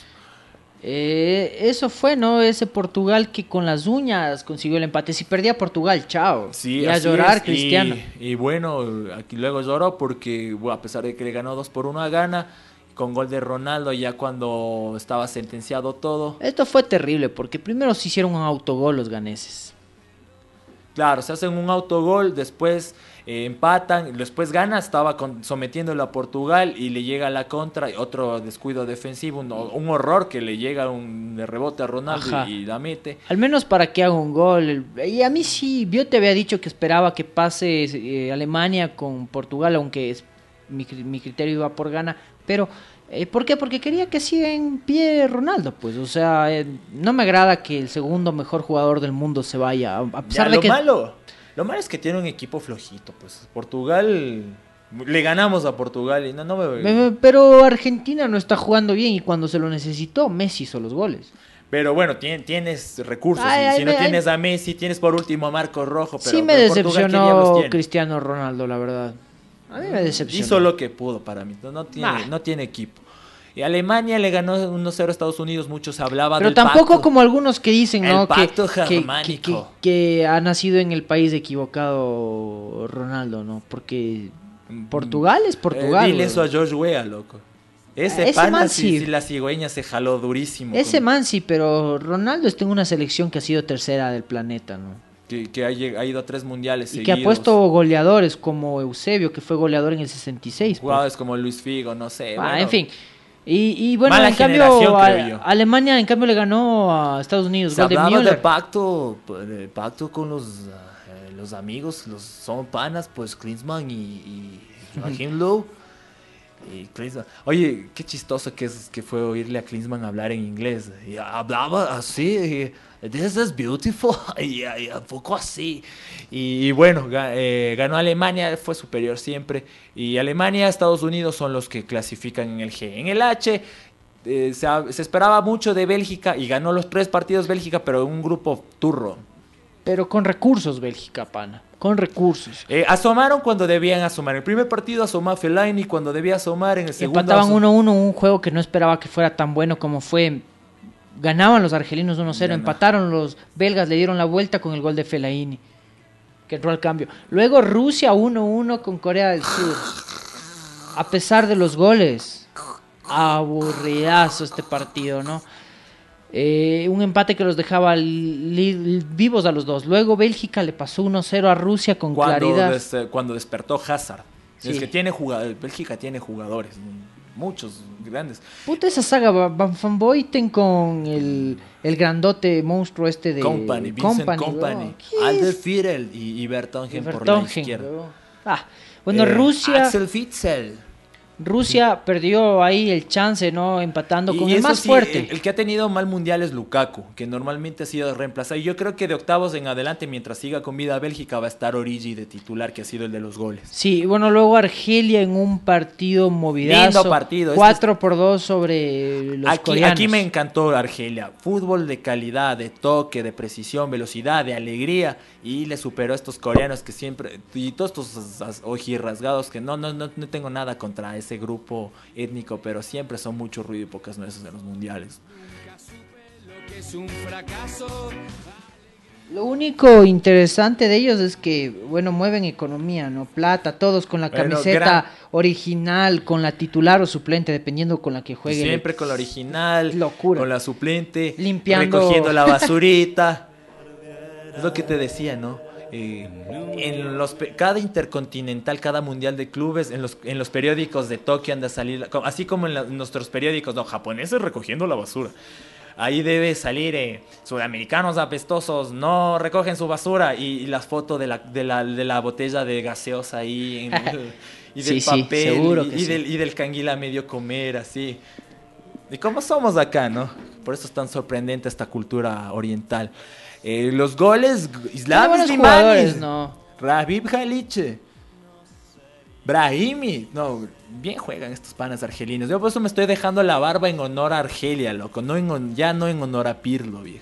Eh, eso fue, ¿no? Ese Portugal que con las uñas consiguió el empate. Si perdía Portugal, chao. Sí, y a así llorar es. Cristiano. Y, y bueno, aquí luego lloró porque, bueno, a pesar de que le ganó dos por uno a Ghana, con gol de Ronaldo ya cuando estaba sentenciado todo. Esto fue terrible porque primero se hicieron un autogol los ganeses. Claro, se hacen un autogol, después eh, empatan, después Ghana estaba con, sometiéndolo a Portugal y le llega la contra, y otro descuido defensivo, un, un horror que le llega un de rebote a Ronaldo Ajá. y, y la mete. Al menos para que haga un gol. Y a mí sí, yo te había dicho que esperaba que pase eh, Alemania con Portugal, aunque es, mi, cri- mi criterio iba por Ghana. Pero, eh, ¿por qué? Porque quería que siga en pie Ronaldo, pues. O sea, eh, no me agrada que el segundo mejor jugador del mundo se vaya. A a Ya, pesar de lo que... malo, lo malo es que tiene un equipo flojito, pues Portugal, le ganamos a Portugal y no, no me... Eh, Pero Argentina no está jugando bien y cuando se lo necesitó, Messi hizo los goles. Pero bueno, tien- tienes recursos. Ay, y ay, si no me- tienes a Messi, tienes por último a Marco Rojo. Pero, sí me pero Portugal, ¿qué diablos decepcionó tiene? Cristiano Ronaldo, la verdad. A mí me decepcionó. Hizo lo que pudo para mí. No, no tiene, Nah. no tiene equipo. Y Alemania le ganó uno cero a Estados Unidos. Mucho se hablaba Pero del tampoco pacto. como algunos que dicen, El ¿no? Que, pacto que, que, germánico. que- que ha nacido en el país equivocado Ronaldo, ¿no? Porque Portugal es Portugal. Eh, dile güey. eso a George Weah, loco. Ese, Ese pana, man si, sí. si la cigüeña se jaló durísimo. Ese con- man sí, pero Ronaldo está en una selección que ha sido tercera del planeta, ¿no? que, que ha, lleg- ha ido a tres mundiales Y seguidos. que ha puesto goleadores como Eusebio, que fue goleador en el sesenta y seis. pues. Jugadores como Luis Figo, no sé. Ah, bueno. en fin. Y, y bueno, Mala en cambio, generación, a- creo yo. Alemania en cambio le ganó a Estados Unidos. Se Gol de hablaba de Müller. pacto, de pacto con los, eh, los amigos, los son panas, pues Klinsmann y, y Joachim Löw. Y Klinsmann. Oye, qué chistoso que es que fue oírle a Klinsmann hablar en inglés. Y hablaba así, y, this is beautiful, y, y un poco así. Y, y bueno, ga- eh, ganó Alemania, fue superior siempre. Y Alemania, Estados Unidos son los que clasifican en el G. En el H eh, se, ha- se esperaba mucho de Bélgica y ganó los tres partidos Bélgica, pero en un grupo turro. Pero con recursos, Bélgica, pana. Con recursos. Eh, asomaron cuando debían asomar. En el primer partido asomó Fellaini cuando debía asomar. En el segundo Empataban asom- uno uno, un juego que no esperaba que fuera tan bueno como fue. Ganaban los argelinos uno cero, Gana. empataron los belgas, le dieron la vuelta con el gol de Fellaini, que entró al cambio. Luego Rusia uno uno con Corea del Sur. A pesar de los goles, aburridazo este partido, ¿no? Eh, un empate que los dejaba li- vivos a los dos. Luego Bélgica le pasó uno cero a Rusia con cuando, claridad. des- eh, cuando despertó Hazard. Sí. Es que tiene jugadores. Bélgica tiene jugadores. Muchos grandes. Puta esa saga, Va- Van Van Boyten con el, el grandote monstruo este de Company, Vincent Company, weón. ¿Qué Alder es? Firel y, y Vertonghen por la Vertonghen, izquierda. weón. Ah, bueno, Eh, Rusia, Axel Witsel. Rusia perdió ahí el chance, ¿no? Empatando con Y el eso más sí, fuerte. El, el que ha tenido mal mundial es Lukaku, que normalmente ha sido reemplazado. Y yo creo que de octavos en adelante, mientras siga con vida Bélgica, va a estar Origi de titular, que ha sido el de los goles. Sí, bueno, luego Argelia en un partido movidazo. Lindo partido, este cuatro por dos sobre los Aquí, coreanos. aquí me encantó Argelia. Fútbol de calidad, de toque, de precisión, velocidad, de alegría. Y le superó a estos coreanos que siempre... Y todos estos as- ojirrasgados que no, no, no, no tengo nada contra ese grupo étnico, pero siempre son mucho ruido y pocas nueces en los mundiales. que es un fracaso. Lo único interesante de ellos es que, bueno, mueven economía, ¿no? Plata, todos con la Bueno, camiseta gran- original, con la titular o suplente, dependiendo con la que juegue. Siempre con la original, Locura. con la suplente, Limpiando- recogiendo la basurita. Es lo que te decía, ¿no? Eh, en los pe- cada intercontinental, cada mundial de clubes, en los, en los periódicos de Tokio anda a salir, la- co- así como en, la- en nuestros periódicos, no, japoneses recogiendo la basura. Ahí debe salir eh, sudamericanos apestosos, no recogen su basura y, y las fotos de la, de, la, de la botella de gaseosa ahí en el- y del Sí, sí, papel seguro y, que y sí. del, y del canguila a medio comer, así. ¿Y cómo somos acá, no? Por eso es tan sorprendente esta cultura oriental. Eh, los goles, Tiene Islam buenos Slimani, jugadores, ¿no? Rabib Haliche, Brahimi, no, bien juegan estos panas argelinos. Yo por eso me estoy dejando la barba en honor a Argelia, loco, no en, hon- ya no en honor a Pirlo, viejo.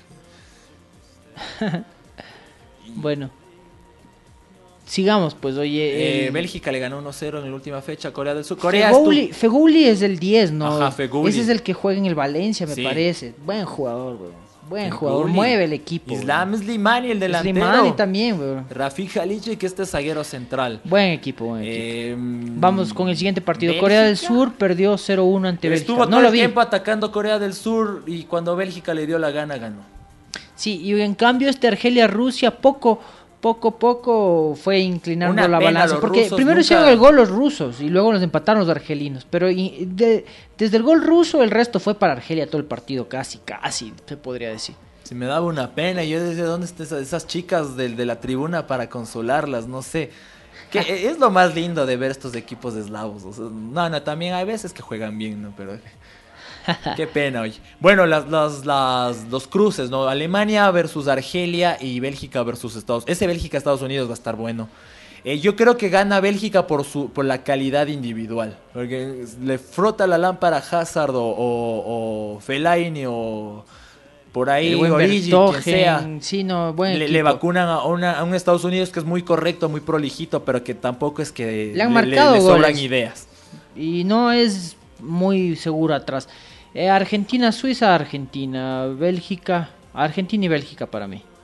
Bueno. Sigamos, pues, oye. Eh, eh, Bélgica le ganó uno cero en la última fecha a Corea del Sur. Corea Feghouli, estu- Feghouli es el diez, ¿no? Ajá, Feghouli. Ese es el que juega en el Valencia, me Sí. parece. Buen jugador, weón. Buen Feghouli. jugador. Mueve el equipo. Islam Slimani, el delantero. Slimani también, weón. Rafik Haliche, que este es zaguero central. Buen equipo, buen equipo. Eh, Vamos con el siguiente partido. Bélgica. Corea del Sur perdió cero uno ante Bélgica. Estuvo No todo lo el vi. tiempo atacando Corea del Sur y cuando Bélgica le dio la gana, ganó. Sí, y en cambio este Argelia-Rusia poco, poco, poco fue inclinando Una la pena, balanza. los Porque rusos primero nunca- hicieron el gol los rusos y luego nos empataron los argelinos. Pero y- de- desde el gol ruso el resto fue para Argelia todo el partido, casi, casi, se podría decir. Se me daba una pena. Yo decía, ¿dónde están esas, esas chicas del- de, la tribuna para consolarlas? No sé. Que es lo más lindo de ver estos equipos eslavos. O sea, no, no, también hay veces que juegan bien, ¿no? Pero qué pena, oye. Bueno, las, las, las, los cruces, ¿no? Alemania versus Argelia y Bélgica versus Estados Unidos. Ese Bélgica-Estados Unidos va a estar bueno. Eh, yo creo que gana Bélgica por su por la calidad individual. Porque le frota la lámpara a Hazard o, o, o Fellaini o por ahí El buen Origi, quien Vertonghen, sea. sí, no, buen Le, equipo. le vacunan a, una- a un Estados Unidos que es muy correcto, muy prolijito, pero que tampoco es que Le han marcado le sobran goles. ideas. Y no es muy seguro atrás. Eh, Argentina, Suiza, Argentina, Bélgica, Argentina y Bélgica para mí.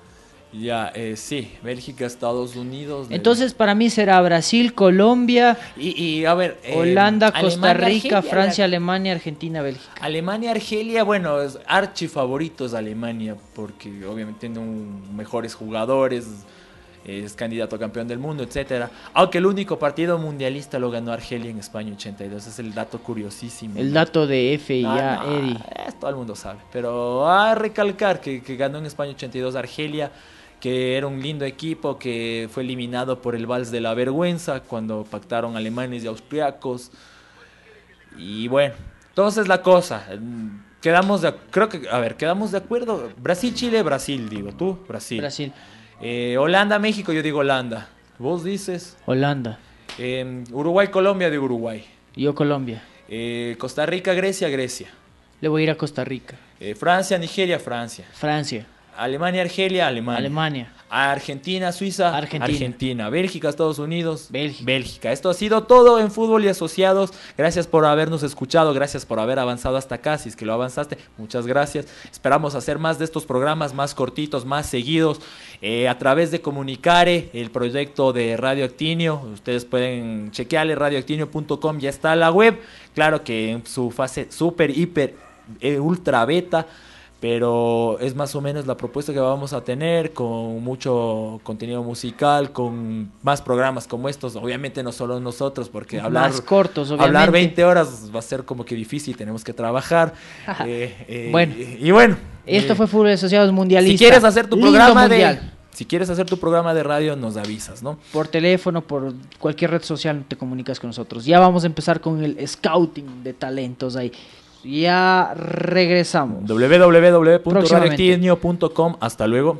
Ya, eh, sí, Bélgica, Estados Unidos. Entonces, para mí será Brasil, Colombia, y, y a ver, eh, Holanda, Costa Alemania, Rica, Argelia, Francia, la- Alemania, Argentina, Bélgica. Alemania, Argelia, bueno, es archifavorito es Alemania, porque obviamente tiene un- mejores jugadores, es candidato a campeón del mundo, etcétera. Aunque el único partido mundialista lo ganó Argelia en España ochenta y dos, es el dato curiosísimo. El dato de F y A, Ah, no, Eddie. es- todo el mundo sabe. Pero a recalcar que, que ganó en España ochenta y dos Argelia, que era un lindo equipo, que fue eliminado por el Vals de la Vergüenza cuando pactaron alemanes y austriacos. Y bueno, entonces la cosa, mm, quedamos de, creo que, a ver, quedamos de acuerdo. Brasil, Chile, Brasil, digo, tú, Brasil. Brasil, Eh, Holanda, México, yo digo Holanda. Vos dices. Holanda, Eh, Uruguay, Colombia, digo Uruguay. yo Colombia. Eh, Costa Rica, Grecia, Grecia. Le voy a ir a Costa Rica. Eh, Francia, Nigeria, Francia. Francia, Alemania, Argelia, Alemania. Alemania, Argentina, Suiza, Argentina. Argentina. Bélgica, Estados Unidos, Bélgica. Bélgica. Esto ha sido todo en Fútbol y Asociados. Gracias por habernos escuchado, gracias por haber avanzado hasta acá. Si es que lo avanzaste, muchas gracias. Esperamos hacer más de estos programas, más cortitos, más seguidos, eh, a través de Comunicare, el proyecto de Radio Actinio. Ustedes pueden chequearle radio actinio punto com, ya está la web. Claro que en su fase super, hiper, eh, ultra beta. Pero es más o menos la propuesta que vamos a tener, con mucho contenido musical, con más programas como estos. Obviamente no solo nosotros, porque hablar, más cortos, obviamente. hablar veinte horas va a ser como que difícil, tenemos que trabajar. eh, eh, Bueno. y, y bueno. Esto eh, fue Fútbol Asociados Mundialista. Si quieres hacer tu Lindo programa mundial. de... Si quieres hacer tu programa de radio, nos avisas, ¿no? Por teléfono, por cualquier red social te comunicas con nosotros. Ya vamos a empezar con el scouting de talentos ahí. Ya regresamos. doble u doble u doble u punto radio Próximamente. actinio punto com. Hasta luego.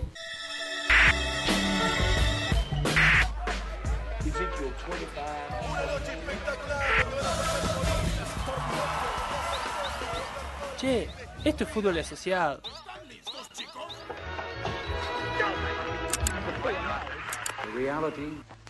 Che, esto es fútbol asociado. The reality